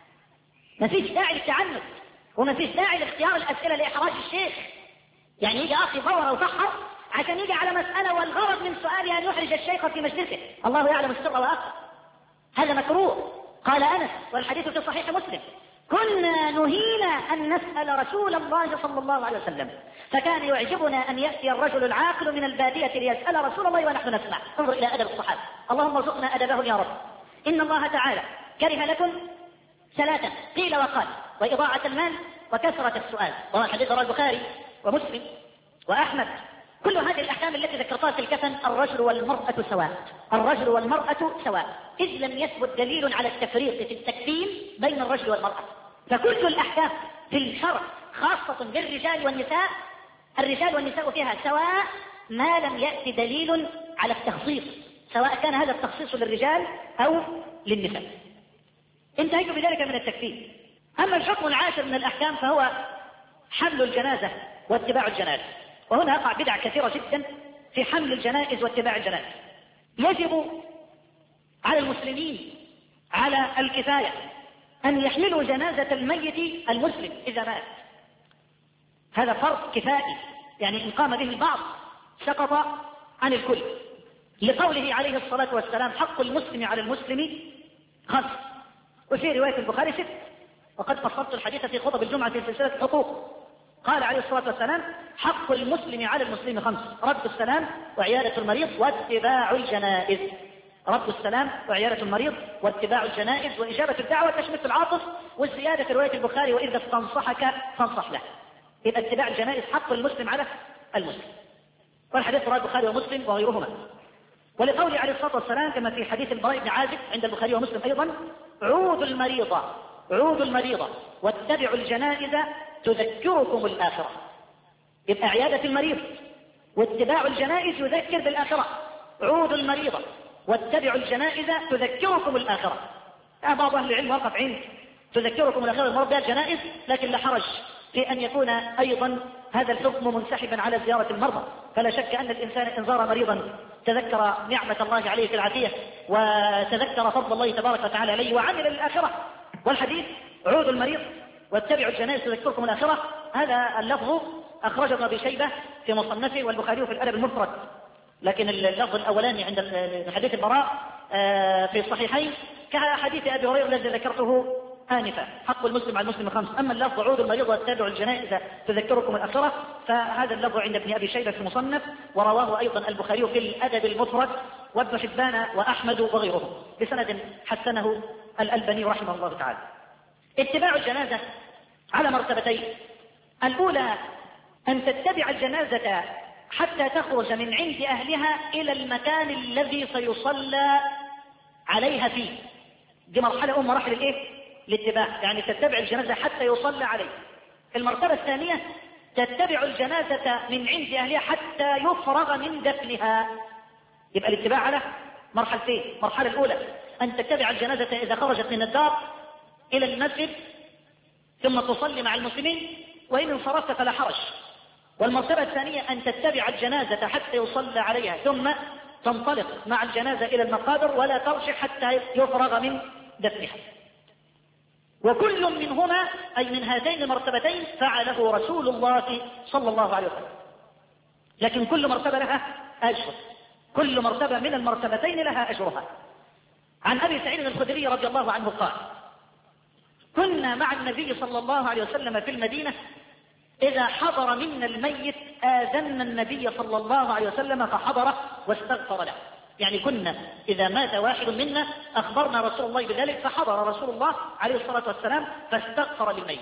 ما فيش داعي للتعنت، وما فيش داعي لاختيار الأسئلة لإحراج الشيخ. يعني يجي أخي فور أو سحر عشان يجي على مسألة والغرض من سؤالي أن يحرج الشيخ في مجلسه، الله يعلم السر وأخر. هذا مكروه. قال أنس والحديث في صحيح مسلم كنا نهينا أن نسأل رسول الله صلى الله عليه وسلم، فكان يعجبنا أن يأتي الرجل العاقل من البادية ليسأل رسول الله ونحن نسمع. انظر إلى أدب الصحابة، اللهم ارزقنا أدبهم يا رب. إن الله تعالى كره لكم 3 قيل وقال. وإضاعة المال وكثرة السؤال. وهو الحديث رواه البخاري ومسلم وأحمد. كل هذه الأحكام التي ذكرتها في الكفن الرجل والمرأة سواء، الرجل والمرأة سواء، إذ لم يثبت دليل على التفريق في التكفين بين الرجل والمرأة. فكل الأحكام في الشرع خاصة بالرجال والنساء، الرجال والنساء فيها سواء ما لم يأتي دليل على التخصيص، سواء كان هذا التخصيص للرجال أو للنساء. انتهيت بذلك من التكفين. أما الحكم العاشر من الأحكام فهو حمل الجنازة واتباع الجنائز. وهنا يقع بدع كثيرة جدا في حمل الجنائز واتباع الجنائز. يجب على المسلمين على الكفاية أن يحملوا جنازة الميت المسلم إذا مات. هذا فرض كفائي، يعني إن قام به البعض سقط عن الكل، لقوله عليه الصلاة والسلام: حق المسلم على المسلم 5. وفي رواية البخاري 6. وقد فصلت الحديث في خطب الجمعة في سلسلة الحقوق. قال عليه الصلاة والسلام: حق المسلم على المسلم 5: رد السلام وعيادة المريض واتباع الجنائز. رد السلام وعيادة المريض واتباع الجنائز وإجابة الدعوة تشمت العاطف. والزيادة في رواية البخاري: وإذا استنصحك فانصح له. يبقى اتباع الجنائز حق المسلم على المسلم. والحديث رواه البخاري ومسلم وغيرهما. ولقوله عليه الصلاة والسلام كما في حديث البراء بن عازب عند البخاري ومسلم أيضا: عودوا المريضة واتبعوا الجنائز تذكركم الآخرة. يبقى عيادة المريض واتباع الجنائز يذكر بالآخرة. عودوا المريضة واتبعوا الجنائز تذكركم الآخرة. بعض أهل العلم وقف عند تذكركم الآخرة المرض بها الجنائز، لكن لا حرج في أن يكون أيضا هذا الحكم منسحبا على زيارة المرضى. فلا شك أن الإنسان إن زار مريضا تذكر نعمة الله عليه في العافية وتذكر فضل الله تبارك وتعالى عليه وعمل للآخرة. والحديث: عودوا المريض واتبعوا الجنائز تذكركم الآخرة، هذا اللفظ أخرجه ابن أبي شيبة في مصنفه والبخاري في الأدب المفرد. لكن اللفظ الأولاني عند حديث البراء في الصحيحين كحديث أبي هريرة الذي ذكرته آنفا: حق المسلم على المسلم 5. أما اللفظ: عودوا المريض واتبعوا الجنائز تذكركم الآخرة، فهذا اللفظ عند ابن أبي شيبة في المصنف، ورواه أيضا البخاري في الأدب المفرد وابن حبان وأحمد وغيرهم بسند حسنه الألباني رحمه الله تعالى. اتباع الجنازة على مرتبتين: الأولى أن تتبع الجنازة حتى تخرج من عند أهلها إلى المكان الذي سيصلى عليها فيه. دي مرحلة مراحل الاتباع، يعني تتبع الجنازة حتى يصلى عليه. المرتبة الثانية: تتبع الجنازة من عند أهلها حتى يفرغ من دفنها. يبقى الاتباع على مرحلتين: المرحلة الأولى أن تتبع الجنازة إذا خرجت من الدار إلى المسجد ثم تصلي مع المسلمين، وإن انصرفت فلا حرج. والمرتبة الثانية أن تتبع الجنازة حتى يصلى عليها ثم تنطلق مع الجنازة إلى المقابر ولا ترجع حتى يفرغ من دفنها. وكل منهما أي من هاتين المرتبتين فعله رسول الله صلى الله عليه وسلم. لكن كل مرتبة لها أجر، كل مرتبة من المرتبتين لها أجرها. عن أبي سعيد الخدري رضي الله عنه قال: كنا مع النبي صلى الله عليه وسلم في المدينة، إذا حضر منا الميت آذنا النبي صلى الله عليه وسلم فحضره واستغفر له. يعني كنا إذا مات واحد منا أخبرنا رسول الله بذلك فحضر رسول الله عليه الصلاة والسلام فاستغفر للميت.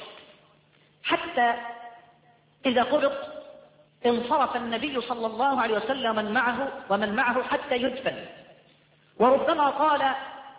حتى إذا قبض انصرف النبي صلى الله عليه وسلم ومن معه حتى يدفن. وربما قال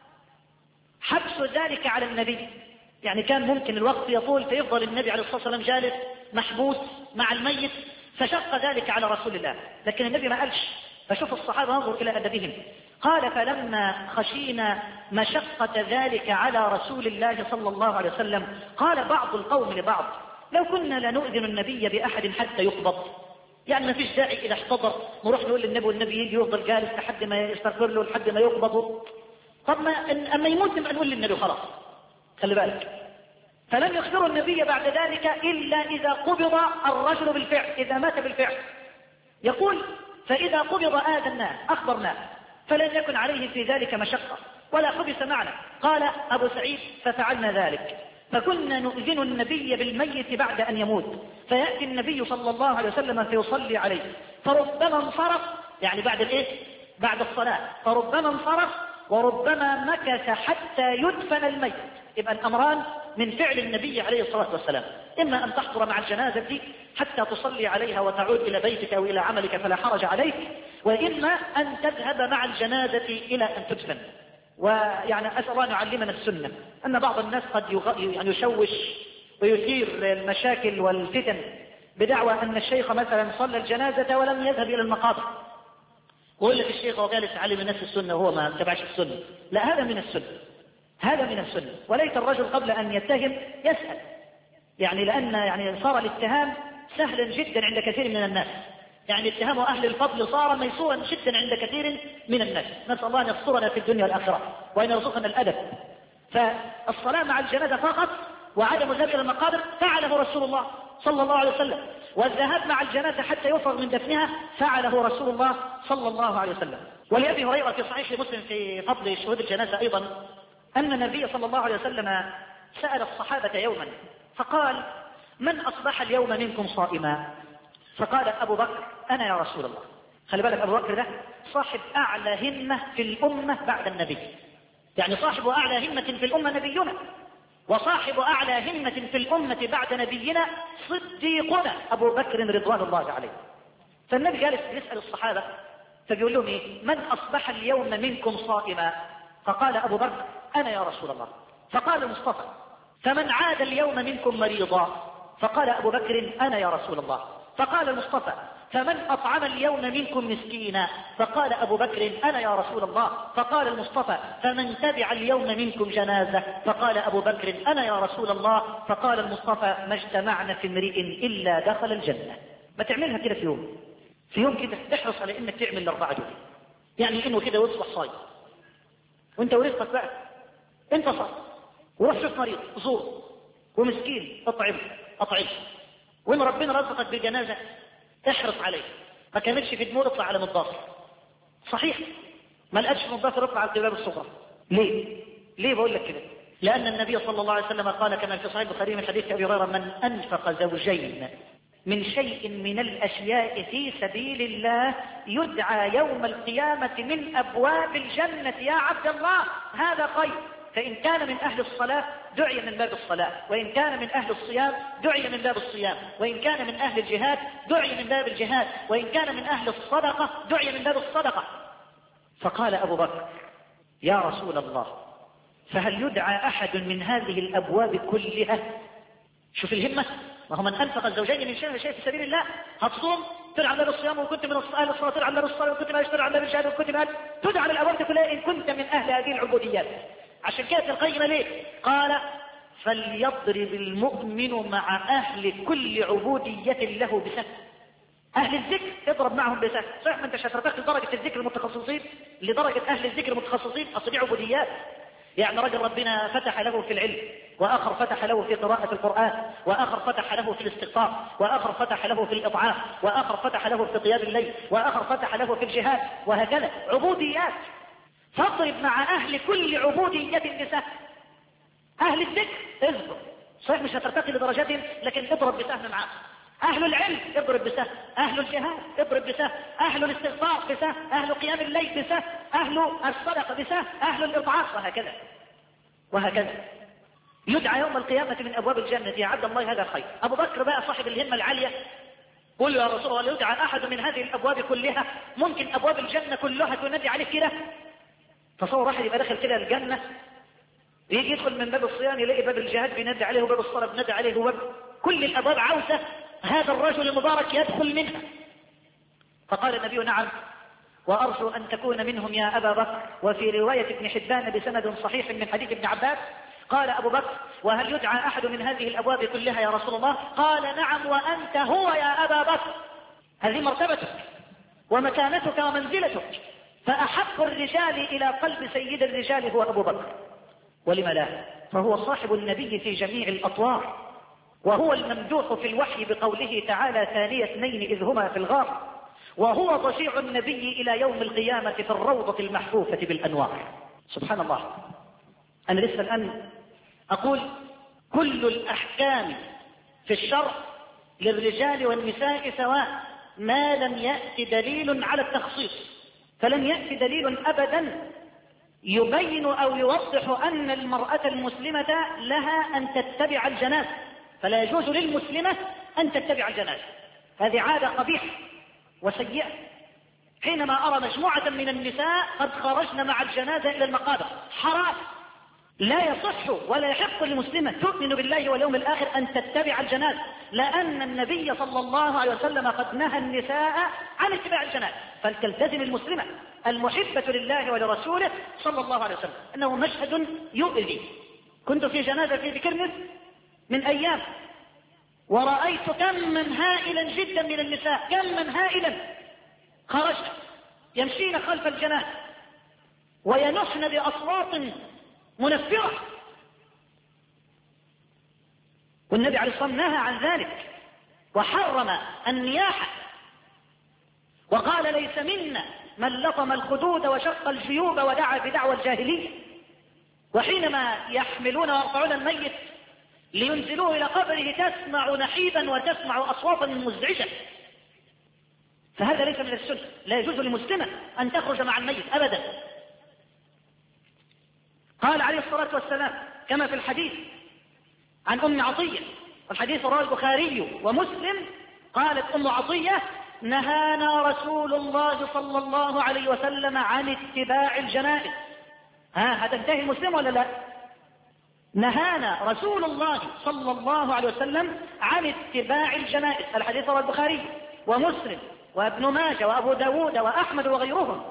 حبس ذلك على النبي، يعني كان ممكن الوقت يطول فيفضل النبي عليه الصلاة والسلام جالس محبوس مع الميت، فشق ذلك على رسول الله. لكن النبي ما قالش. فشوف الصحابة انظر إلى أدبهم. قال: فلما خشينا مشقة ذلك على رسول الله صلى الله عليه وسلم قال بعض القوم لبعض: لو كنا لنؤذن النبي بأحد حتى يقبض. يعني ما فيش داعي إذا احتضر نروح نقول للنبي والنبي يجي يفضل جالس لحد ما يستغفر له لحد ما يقبض. طب ما أما يموت نبقى نقول للنبي خلاص. خلي بالك. فلم يخبروا النبي بعد ذلك إلا إذا قبض الرجل بالفعل، إذا مات بالفعل. يقول: فإذا قبض آذناه أخبرناه فلن يكن عليه في ذلك مشقة ولا حبس معنا. قال أبو سعيد: ففعلنا ذلك، فكنا نؤذن النبي بالميت بعد أن يموت، فيأتي النبي صلى الله عليه وسلم فيصلي عليه، فربما انصرف، يعني بعد الصلاة، فربما انصرف وربما مكث حتى يدفن الميت. يبقى الأمران من فعل النبي عليه الصلاة والسلام، إما أن تحضر مع الجنازة حتى تصلي عليها وتعود إلى بيتك أو إلى عملك فلا حرج عليك، وإما أن تذهب مع الجنازة إلى أن تدفن. ويعني أسأل الله أن يعلمنا السنة، أن بعض الناس قد يشوش ويثير المشاكل والفتن بدعوى أن الشيخ مثلا صلى الجنازة ولم يذهب إلى المقابر، ويقول لك الشيخ وجالس علم الناس السنة وهو ما اتبعش السنة. لا، هذا من السنة، هذا من السنة. وليت الرجل قبل أن يتهم يسأل، يعني لأن صار الاتهام سهلا جدا عند كثير من الناس، يعني اتهام أهل الفضل صار ميسورا جدا عند كثير من الناس. نسأل الله أن يسترنا في الدنيا والآخرة وأن يرزقنا الأدب. فالصلاة مع الجنازة فقط وعدم الذهاب إلى المقابر فعله رسول الله صلى الله عليه وسلم، والذهاب مع الجنازة حتى يفرغ من دفنها فعله رسول الله صلى الله عليه وسلم. ولأبي هريرة في صحيح مسلم في فضل شهود الجنازة أيضا أن النبي صلى الله عليه وسلم سأل الصحابة يوما فقال: من أصبح اليوم منكم صائما؟ فقال أبو بكر: أنا يا رسول الله. خلي بالك أبو بكر ده صاحب أعلى همة في الأمة بعد النبي، يعني صاحب أعلى همة في الأمة نبينا، وصاحب أعلى همة في الأمة بعد نبينا صديقنا أبو بكر رضوان الله عليه. فالنبي جالس يسأل الصحابة فبيقول لهم إيه؟ من أصبح اليوم منكم صائما؟ فقال أبو بكر: أنا يا رسول الله. فقال المصطفى: فمن عاد اليوم منكم مريضا؟ فقال أبو بكر: أنا يا رسول الله. فقال المصطفى: فمن أطعم اليوم منكم مسكينا؟ فقال أبو بكر: أنا يا رسول الله. فقال المصطفى: فمن تبع اليوم منكم جنازة؟ فقال أبو بكر: أنا يا رسول الله. فقال المصطفى: ما اجتمعنا في امرئ إلا دخل الجنة. ما تعملها كده في يوم كده تحرص على إنك تعمل الأربعة دول، يعني إنه كده وتصبح صايم وانت ورزقك بقى، انت صار وروح شوف مريض زور ومسكين اطعم، وان ربنا رزقك بالجنازة احرص عليه. ما كانتش في دموع اطلع على مضافر، صحيح ما لقتش مضافر اطلع على الدباب الصغرى. ليه بقول لك كده؟ لأن النبي صلى الله عليه وسلم قال كما في صحيح البخاري من حديث أبي هريرة: من أنفق زوجين من شيء من الأشياء في سبيل الله يدعى يوم القيامة من أبواب الجنة. يا عبد الله هذا خير. فإن كان من أهل الصلاة دعي من باب الصلاة، وإن كان من أهل الصيام دعي من باب الصيام، وإن كان من أهل الجهاد دعي من باب الجهاد، وإن كان من أهل الصدقة دعي من باب الصدقة. فقال أبو بكر: يا رسول الله، فهل يدعى أحد من هذه الأبواب كلها؟ شوف الهمة، وهو من أنفق الزوجين من شيء في سبيل الله. هتصوم تدعى على الصيام، وكنت من أهل الصلاة تدعى على الصلاة، وكنت من أهل على الجهاد، وكنت من تدعى على الأبواب كلها إن كنت من أهل هذه العبوديات. عشان كده القيم ليه؟ قال: فليضرب المؤمن مع أهل كل عبودية له بسهم. أهل الذكر اضرب معهم بسهم. صحيح ما انتش هترتقي لدرجة الذكر المتخصصين لدرجة أهل الذكر المتخصصين، أصل دي عبوديات. يعني رجل ربنا فتح له في العلم، وآخر فتح له في قراءة القرآن، وآخر فتح له في الاستغفار، وآخر فتح له في الإطعام، وآخر فتح له في قيام الليل، وآخر فتح له في الجهاد، وهكذا عبوديات. فاضرب مع أهل كل عبودية بسهم. أهل الذكر اصبر، صحيح مش هترتقي لدرجاتهم لكن اضرب بسهم معاهم. أهل العلم اضرب بسهم، أهل الجهاد اضرب بسهم، أهل الاستغفار بسهم، أهل قيام الليل بسهم، أهل الصدقة بسهم، أهل الإطعام، وهكذا يدعى يوم القيامة من أبواب الجنة. يا عبد الله هذا خير. أبو بكر بقى صاحب الهمة العالية قل يا رسول الله: يدعى أحد من هذه الأبواب كلها؟ ممكن أبواب الجنة كلها تنادي عليه كده؟ تصور واحد يبقى داخل كده الجنة يجي يدخل من باب الصيام يلاقي باب الجهاد بينادي عليه، وباب الصلاة بينادي عليه، وباب كل الأبواب عاوزة هذا الرجل المبارك يدخل منها. فقال النبي: نعم، وأرجو أن تكون منهم يا أبا بكر. وفي رواية ابن حبان بسند صحيح من حديث ابن عباس قال أبو بكر: وهل يدعى أحد من هذه الأبواب كلها يا رسول الله؟ قال: نعم، وأنت هو يا أبا بكر. هذه مرتبتك ومكانتك ومنزلتك، فأحب الرجال إلى قلب سيد الرجال هو أبو بكر. ولم لا؟ فهو صاحب النبي في جميع الأطوار، وهو الممدوح في الوحي بقوله تعالى: ثاني اثنين إذ هما في الغار، وهو ضشيع النبي إلى يوم القيامة في الروضة المحفوفة بالأنوار. سبحان الله. أنا لسه الآن أقول كل الأحكام في الشرع للرجال والنساء سواء، ما لم يأتي دليل على التخصيص. فلم يأتي دليل أبدا يبين أو يوضح أن المرأة المسلمة لها أن تتبع الجنازة، فلا يجوز للمسلمة أن تتبع الجنازة. هذه عادة قبيحة وسيئة. حينما أرى مجموعة من النساء قد خرجن مع الجنازة إلى المقابر، حرام، لا يصح ولا يحق للمسلمة تؤمن بالله واليوم الآخر أن تتبع الجنازة، لأن النبي صلى الله عليه وسلم قد نهى النساء عن اتباع الجنازة. فلتلتزم المسلمة المحبة لله ولرسوله صلى الله عليه وسلم. إنه مشهد يؤذي. كنت في جنازة في بكرنس من أيام، ورأيت كما هائلا جدا من النساء، كما هائلا خرجن يمشين خلف الجنازة وينحن بأصوات منفرة، والنبي عليه الصلاة والسلام نهى عن ذلك وحرم النياحة، وقال ليس منا من لطم الخدود وشق الجيوب ودعا بدعوى الجاهلية. وحينما يحملون ويرفعون الميت لينزلوه إلى قبره تسمع نحيبا وتسمع أصواتا مزعجة، فهذا ليس من السنة. لا يجوز لمسلمة أن تخرج مع الميت أبدا. قال عليه الصلاة والسلام كما في الحديث عن أم عطية، والحديث رواه البخاري ومسلم، قالت أم عطية: نهانا رسول الله صلى الله عليه وسلم عن اتباع الجنائز. هتنتهي المسلم ولا لا؟ نهانا رسول الله صلى الله عليه وسلم عن اتباع الجنائز. الحديث رواه البخاري ومسلم وابن ماجه وأبو داود وأحمد وغيرهم.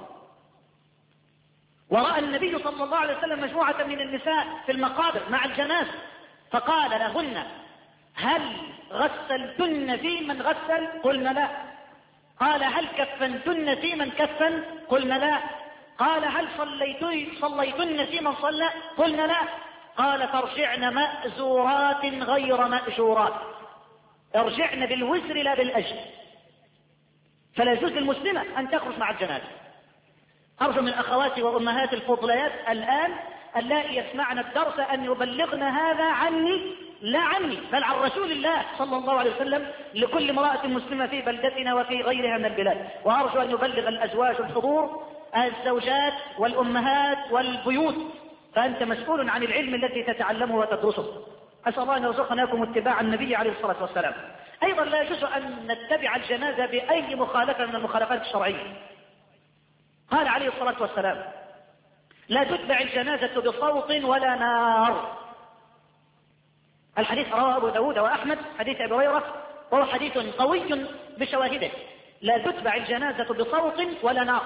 ورأى النبي صلى الله عليه وسلم مجموعة من النساء في المقابر مع الجنازة، فقال لهن: هل غسلتن في من غسل؟ قلنا لا. قال: هل كفنتن في من كفن؟ قلنا لا. قال: هل صليتن في من صلى؟ قلنا لا. قال: فارجعن مأزورات غير مأجورات، ارجعن بالوزر لا بالأجر. فلا يجوز للمسلمة أن تخرج مع الجنازة. أرجو من أخواتي وأمهاتي الفضليات الآن اللائي يسمعن الدرس أن يبلغن هذا عني، لا عني بل عن رسول الله صلى الله عليه وسلم، لكل امرأة مسلمة في بلدتنا وفي غيرها من البلاد. وأرجو أن يبلغ الأزواج الحضور، الزوجات والأمهات والبيوت، فأنت مسؤول عن العلم الذي تتعلمه وتدرسه. أسأل الله أن يرزقنا لكم اتباع النبي عليه الصلاة والسلام. أيضا لا يجوز أن نتبع الجنازة بأي مخالفة من المخالفات الشرعية. قال عليه الصلاة والسلام: لا تتبع الجنازة بصوت ولا نار. الحديث رواه أبو داود وأحمد، حديث أبي هريرة، وهو حديث قوي بشواهده. لا تتبع الجنازة بصوت ولا نار.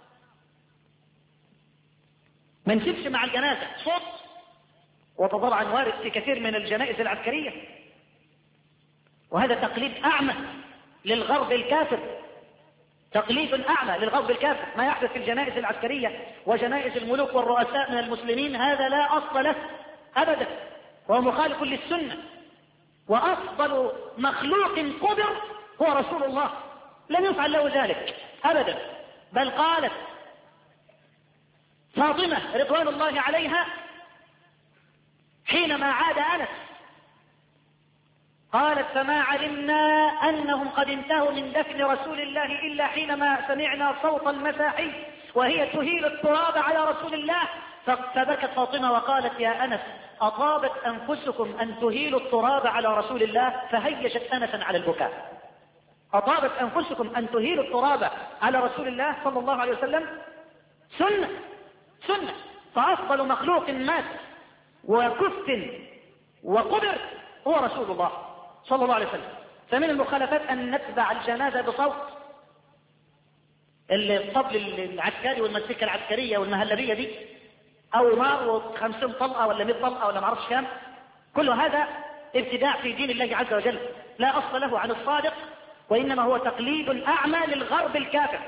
ما نسيبش مع الجنازة صوت، وطبعا وارد في كثير من الجنائز العسكرية، وهذا تقليد أعمى للغرب الكافر، تقليد أعمى للغرب الكافر. ما يحدث في الجنائز العسكرية وجنائز الملوك والرؤساء من المسلمين هذا لا أصل له أبدا، وهو مخالف للسنة. وأفضل مخلوق قبر هو رسول الله، لم يفعل له ذلك أبدا. بل قالت فاطمة رضوان الله عليها حينما عاد أنس، قالت: فما علمنا أنهم قد انتهوا من دفن رسول الله إلا حينما سمعنا صوت المساحي وهي تهيل التراب على رسول الله. فبكت فاطمة وقالت: يا أنس، أطابت أنفسكم أن تهيلوا التراب على رسول الله؟ فهيجت أنسا على البكاء. أطابت أنفسكم أن تهيلوا التراب على رسول الله صلى الله عليه وسلم. سنة سنة. فأفضل مخلوق مات وكفن وقبر هو رسول الله صلى الله عليه وسلم. فمن المخالفات أن نتبع الجنازة بصوت، الطبل العسكري والمزيكا العسكرية والمهلبية دي، أو نار و50 طلقة ولا 100 طلقة ولا معرفش كام، كل هذا ابتداع في دين الله عز وجل لا أصل له عن الصادق، وإنما هو تقليد أعمى للغرب الكافر.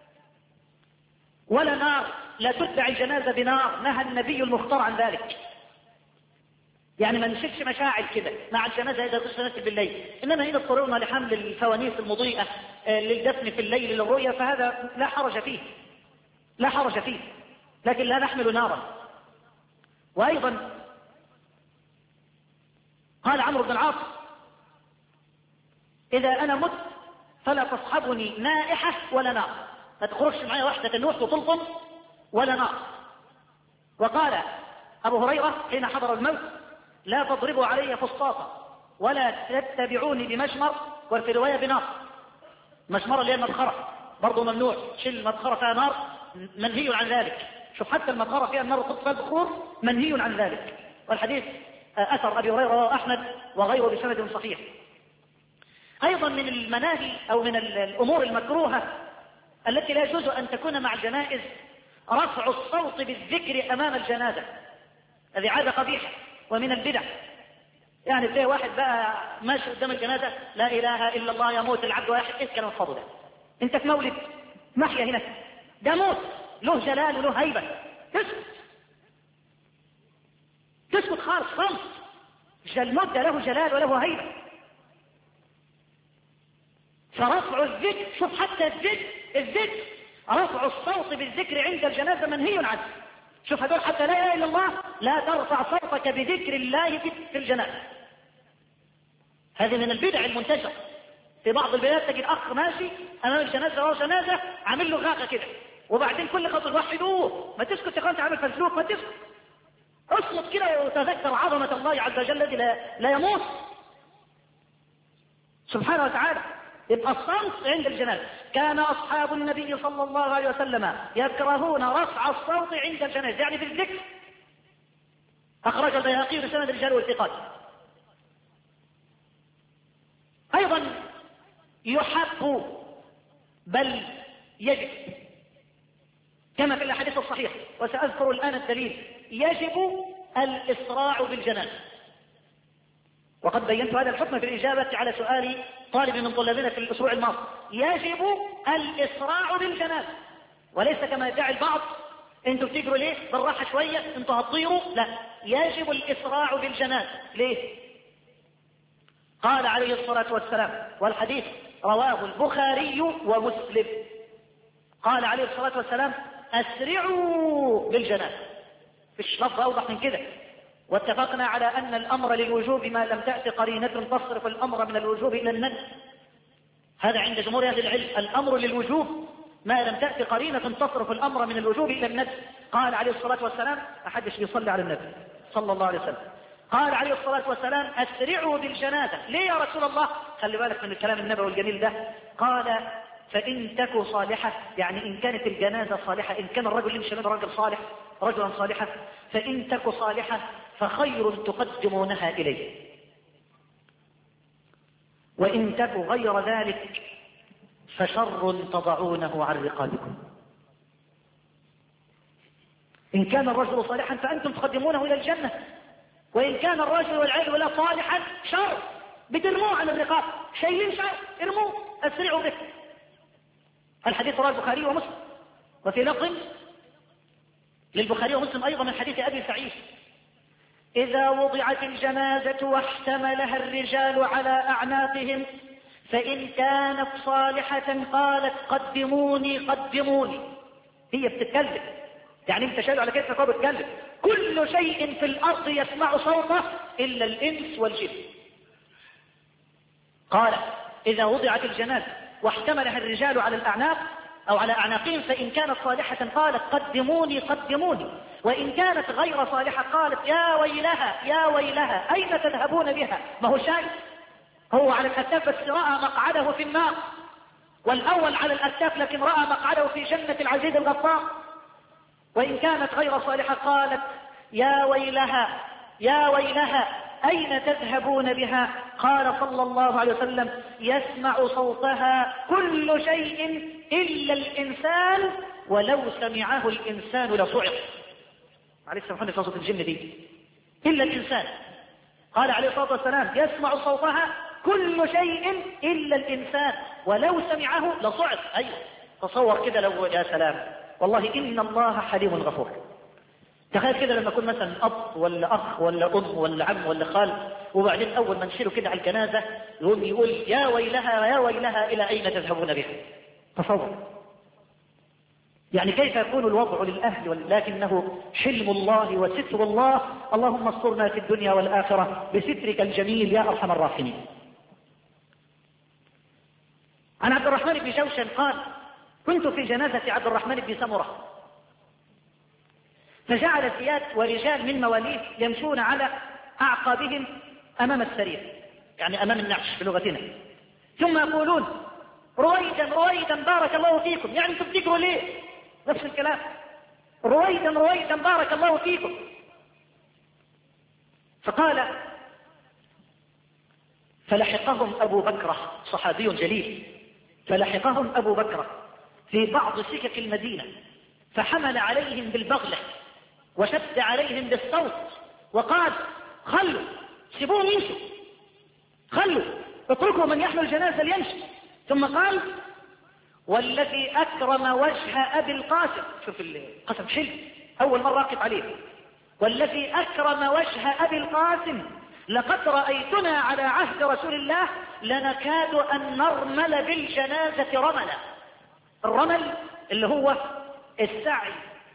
ولا نار، لا تتبع الجنازة بنار، نهى النبي المختار عن ذلك. يعني ما نشيلش مشاعل كده مع الجنازة إذا تشتغلت بالليل، إنما إذا اضطررنا لحمل الفوانيس المضيئة للدفن في الليل للرؤية فهذا لا حرج فيه، لا حرج فيه، لكن لا نحمل نارا. وأيضا قال عمرو بن العاص: إذا أنا مت فلا تصحبني نائحة ولا نار، ما تخرجش معي واحدة تنوح وتلطم ولا نار. وقال أبو هريرة حين حضر الموت: لا تضربوا علي فسطاطا ولا تتبعوني بمشمر، وفي رواية بنار. مشمر اللي هي المدخرة برضه ممنوع، شيل المدخرة فيها نار، منهي عن ذلك. شوف حتى المدخرة فيها النار وتحط فيها البخور، منهي عن ذلك. والحديث أثر أبي هريرة رواه أحمد وغيره بسند صحيح. أيضا من المناهي أو من الأمور المكروهة التي لا يجوز أن تكون مع الجنائز رفع الصوت بالذكر أمام الجنازة، هذه عادة قبيحة ومن البدع. يعني تلاقي واحد بقى ماشي قدام الجنازة: لا إله إلا الله يموت العبد ويحيى. إيه الكلام الفاضي ده؟ أنت في مولد محيا هنا، ده موت له جلال وله هيبة. تسكت خالص، صمت. الموت ده له جلال وله هيبة. فرفع الذكر، شوف حتى الذكر رفع الصوت بالذكر عند الجنازة منهي عنه. شوف هذول حتى لا اله الا الله، لا ترفع صوتك بذكر الله في الجنازة. هذه من البدع المنتشرة في بعض البلاد. تجد اخ ماشي امام الجنازة وهو جنازة عامل له غاقة كده، وبعدين كل خطوة وحدوه: ما تسكت يا اخوان، انت عامل فزلوك، ما تسكت، اصمت كده وتذكر عظمة الله عز وجل الذي لا يموت سبحانه وتعالى. يبقى الصمت عند الجنازة. كان أصحاب النبي صلى الله عليه وسلم يكرهون رفع الصوت عند الجنازة، يعني في الذكر. أخرج البيهقي بسند الرجال والثقات. أيضا يحب بل يجب كما في الأحاديث الصحيحة، وسأذكر الآن الدليل: يجب الإسراع بالجنازة. وقد بينت هذا الحكم في الإجابة على سؤال طالب من طلابنا في الأسبوع الماضي. يجب الإسراع بالجنازة، وليس كما يدعي البعض: انتوا بتجروا ليه؟ بالراحة شوية، انتوا هتطيروا. لا، يجب الإسراع بالجنازة. ليه؟ قال عليه الصلاة والسلام، والحديث رواه البخاري ومسلم، قال عليه الصلاة والسلام: أسرعوا بالجنازة. فيش لفظ أوضح من كده. واتفقنا على أن الأمر للوجوب ما لم تأتي قرينة تصرف الأمر من الوجوب إلى الندب. هذا عند جمهور أهل العلم، الأمر للوجوب ما لم تأتي قرينة تصرف الأمر من الوجوب إلى الندب. قال عليه الصلاة والسلام: أحدش يصلي على النبي صلى الله عليه وسلم. قال عليه الصلاة والسلام: أسرعوا بالجنازة. ليه يا رسول الله؟ خلي بالك من الكلام النبوي الجميل ده. قال: فإن تكو صالحة، يعني إن كانت الجنازة صالحة، إن كان الرجل يمشي من رجل صالح، رجلا صالحا، فإن تكو صالحة فخير تقدمونها إليه، وإن تكو غير ذلك فشر تضعونه عن رقابكم. إن كان الرجل صالحا فأنتم تقدمونه إلى الجنة، وإن كان الرجل والعياذ بالله صالحا شر بترموه عن الرقاب، شيئين شر ارموه، أسرعوا به. الحديث رواه البخاري ومسلم، وفي لفظ للبخاري ومسلم أيضا من حديث أبي سعيد: إذا وضعت الجنازة واحتملها الرجال على أعناقهم فإن كانت صالحة قالت: قدموني قدموني. هي بتتكلم، يعني انت شايل على كتفك وهو بتتكلم. كل شيء في الأرض يسمع صوته إلا الإنس والجن. قال: إذا وضعت الجنازة واحتملها الرجال على الأعناق أو على أعناقهم فإن كانت صالحة قالت: قدموني قدموني، وإن كانت غير صالحة قالت: يا ويلها يا ويلها أين تذهبون بها؟ ما هو شايف، هو على الأكتاف بس رأى مقعده في النار، والأول على الأكتاف لكن رأى مقعده في جنة العزيز الغفار. وإن كانت غير صالحة قالت: يا ويلها يا ويلها أين تذهبون بها؟ قال صلى الله عليه وسلم: يسمع صوتها كل شيء إلا الإنسان، ولو سمعه الإنسان لصعق. معلش سامحوني في صوت الجن دي، إلا الإنسان. قال عليه الصلاة والسلام: يسمع صوتها كل شيء إلا الإنسان، ولو سمعه لصعق. أيوة، تصور كده لو، يا سلام، والله إن الله حليم غفور. تخيل كده لما يكون مثلا أب ولا أخ ولا أم ولا عم ولا خال، وبعدين أول ما نشيله كده على الجنازة يقول: يا ويلها يا ويلها إلى أين تذهبون بها؟ تصور يعني كيف يكون الوضع للأهل، لكنه حلم الله وستر الله. اللهم استرنا في الدنيا والآخرة بسترك الجميل يا أرحم الراحمين. عن عبد الرحمن بن جوشن قال: كنت في جنازة عبد الرحمن بن سمرة، فجعل زياد ورجال من مواليه يمشون على أعقابهم أمام السرير، يعني أمام النعش في لغتنا، ثم يقولون رويدا رويدا بارك الله فيكم، يعني انتم بتجروا ليه؟ نفس الكلام، رويدا رويدا بارك الله فيكم. فقال فلحقهم أبو بكر، صحابي جليل، فلحقهم أبو بكر في بعض سكك المدينة فحمل عليهم بالبغلة وشد عليهم بالصوت وقال خلوا، سيبوهم يمشوا، خلوا، اتركوا من يحمل الجنازة ليمشي. ثم قال والذي أكرم وجه أبي القاسم، شوف القسم حلو، أول مرة أقف عليه، والذي أكرم وجه أبي القاسم لقد رأيتنا على عهد رسول الله لنكاد أن نرمل بالجنازة رملا. الرمل اللي هو السعي،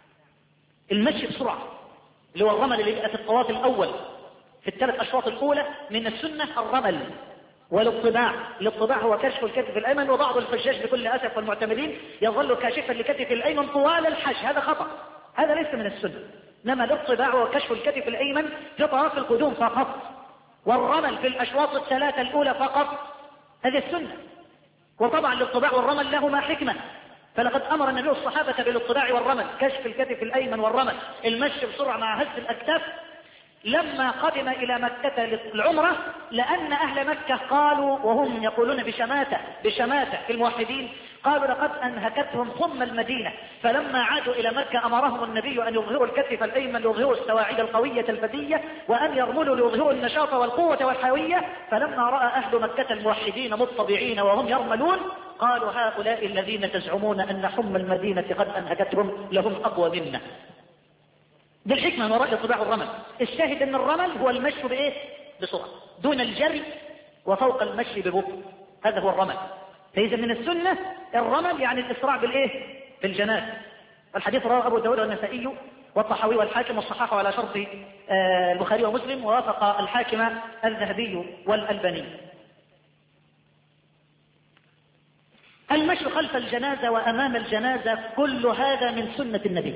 المشي بسرعة، اللي هو الرمل اللي بيبقى في الطواف الأول في الثلاث أشواط الأولى من السنة الرمل. والاطباع، الاطباع هو كشف الكتف الأيمن، وبعض الحجاج بكل أسف والمعتمدين يظل كاشفا لكتف الأيمن طوال الحج، هذا خطأ، هذا ليس من السنة، إنما الاطباع هو كشف الكتف الأيمن في طواف القدوم فقط، والرمل في الأشواط الثلاثة الأولى فقط، هذه السنة. وطبعا الاطباع والرمل لهما حكمة، فلقد أمر النبي الصحابة بالاطباع والرمل، كشف الكتف الأيمن والرمل، المشي بسرعة مع هز الأكتاف. لما قدم إلى مكة للعمرة، لأن أهل مكة قالوا وهم يقولون بشماتة في الموحدين، قالوا لقد أنهكتهم حمى المدينة، فلما عادوا إلى مكة أمرهم النبي أن يظهروا الكتف الأيمن ليظهروا السواعد القوية الفتية، وأن يرملوا ليظهروا النشاط والقوة والحيوية. فلما رأى أهل مكة الموحدين مضطبعين وهم يرملون، قالوا هؤلاء الذين تزعمون أن حمى المدينة قد أنهكتهم لهم أقوى منا. بالحكمة من وراء اطباع الرمل. الشاهد أن الرمل هو المشي بإيه؟ بسرعة، دون الجري وفوق المشي ببطء، هذا هو الرمل. فإذا من السنة الرمل يعني الإسراع بالإيه؟ بالجنازة. الحديث رواه أبو داود والنسائي والطحاوي والحاكم والصحاح على شرط البخاري ومسلم، ووافق الحاكم الذهبي والألباني. المشي خلف الجنازة وأمام الجنازة كل هذا من سنة النبي.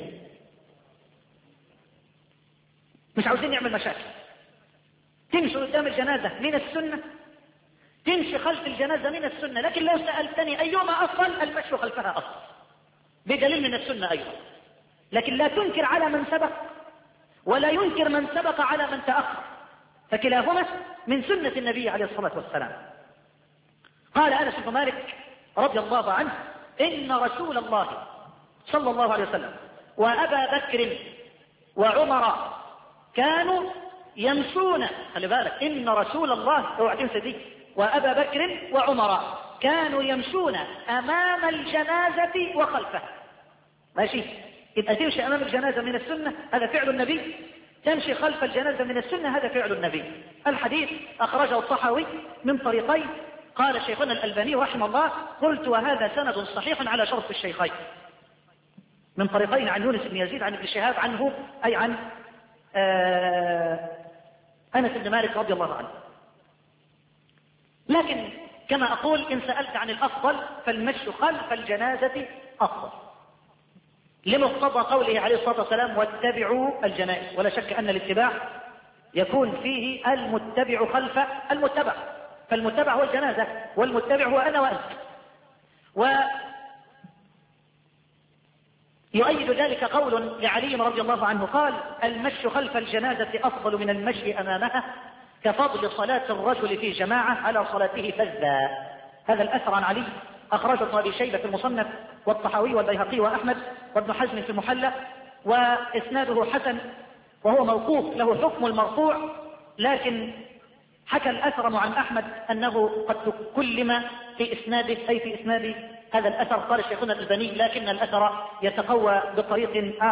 مش عاوزين نعمل مشاكل، تمشي قدام الجنازة من السنة، تمشي خلف الجنازة من السنة، لكن لو سألتني أيهما أفضل، المشي خلفها أفضل بدليل من السنة أيضا. لكن لا تنكر على من سبق ولا ينكر من سبق على من تأخر، فكلاهما من سنة النبي عليه الصلاة والسلام. قال أنس بن مالك رضي الله عنه إن رسول الله صلى الله عليه وسلم وأبا بكر وعمر كانوا يمشون، خلي بالك، إن رسول الله، اوعى تنسى دي، وأبا بكر وعمر كانوا يمشون أمام الجنازة وخلفها. ماشي، يبقى تمشي أمام الجنازة من السنة، هذا فعل النبي، تمشي خلف الجنازة من السنة، هذا فعل النبي. الحديث أخرجه الطحاوي من طريقين، قال شيخنا الألباني رحمه الله قلت وهذا سند صحيح على شرط الشيخين، من طريقين عن يونس بن يزيد عن ابن شهاب عنه، أي عن أنس بن مالك رضي الله عنه. لكن كما أقول إن سألت عن الأفضل فالمشي خلف الجنازة أفضل، لمقتضى قوله عليه الصلاة والسلام واتبعوا الجنائز. ولا شك أن الاتباع يكون فيه المتبع خلف المتبع، فالمتبع هو الجنازة والمتبع هو أنا وأنت. ويؤيد ذلك قول لعلي رضي الله عنه قال المشي خلف الجنازة أفضل من المشي أمامها كفضل صلاة الرجل في جماعة على صلاته فذا. هذا الأثر عن علي أخرجه ابن أبي شيبة في المصنف والطحاوي والبيهقي وأحمد وابن حزم في المحلى، وإسناده حسن وهو موقوف له حكم المرفوع، لكن حكى الأثرم عن أحمد أنه قد تكلم في إسناده، أي في إسناد هذا الأثر. قال شيخنا الألباني لكن الأثر يتقوى بطريق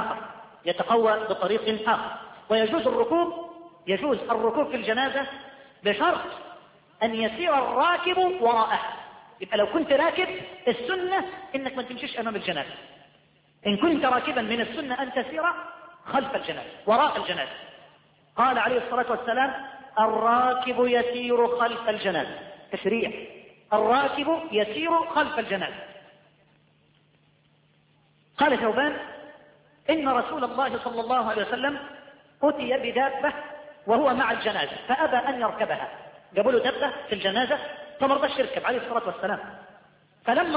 آخر. ويجوز الركوب في الجنازة بشرط أن يسير الراكب وراءه. يبقى لو كنت راكب السنة إنك ما تمشيش أمام الجنازة، إن كنت راكبا من السنة أن تسير خلف الجنازة وراء الجنازة. قال عليه الصلاة والسلام الراكب يسير خلف الجنازة، تشريع، الراكب يسير خلف الجنازة. قال ثوبان إن رسول الله صلى الله عليه وسلم أتي بدابة وهو مع الجنازة فأبى أن يركبها. جابوا له دابة في الجنازة فما رضاش يركب عليه الصلاة والسلام. فلما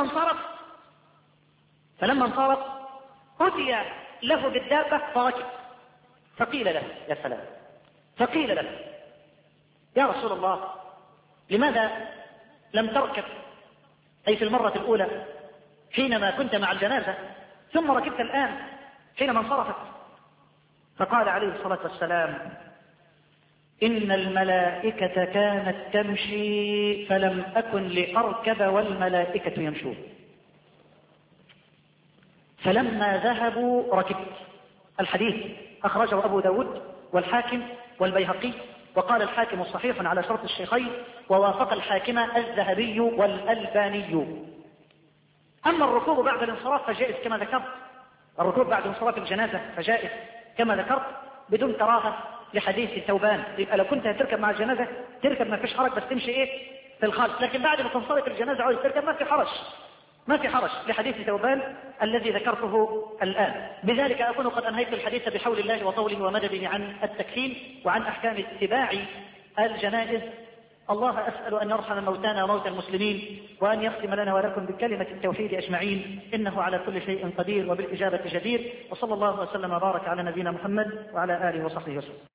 انصرف أتي له بالدابة فركب. فقيل له يا سلام، فقيل له يا رسول الله لماذا لم تركب أي في المرة الأولى حينما كنت مع الجنازة ثم ركبت الآن حينما انصرفت؟ فقال عليه الصلاة والسلام إن الملائكة كانت تمشي فلم أكن لأركب والملائكة يمشون، فلما ذهبوا ركبت. الحديث أخرجه أبو داود والحاكم والبيهقي، وقال الحاكم صحيح على شرط الشيخين، ووافق الحاكم الذهبي والألباني. أما الركوب بعد الانصراف فجائز كما ذكرت، الركوب بعد انصراف الجنازة فجائز كما ذكرت بدون كراهة لحديث ثوبان. يبقى لو كنت هتركب مع الجنازة تركب ما فيش حرج، بس تمشي في الخلف، لكن بعد ما تنصرف الجنازة عاوز تركب ما في حرج لحديث ثوبان الذي ذكرته الآن. بذلك أكون قد أنهيت الحديث بحول الله وطوله ومدده عن التكفين وعن أحكام اتباع الجنائز. الله أسأل أن يرحم موتانا وموتى المسلمين، وأن يختم لنا ولكم بكلمة التوحيد أجمعين، إنه على كل شيء قدير وبالإجابة جدير. وصلى الله وسلم وبارك على نبينا محمد وعلى آله وصحبه وسلم.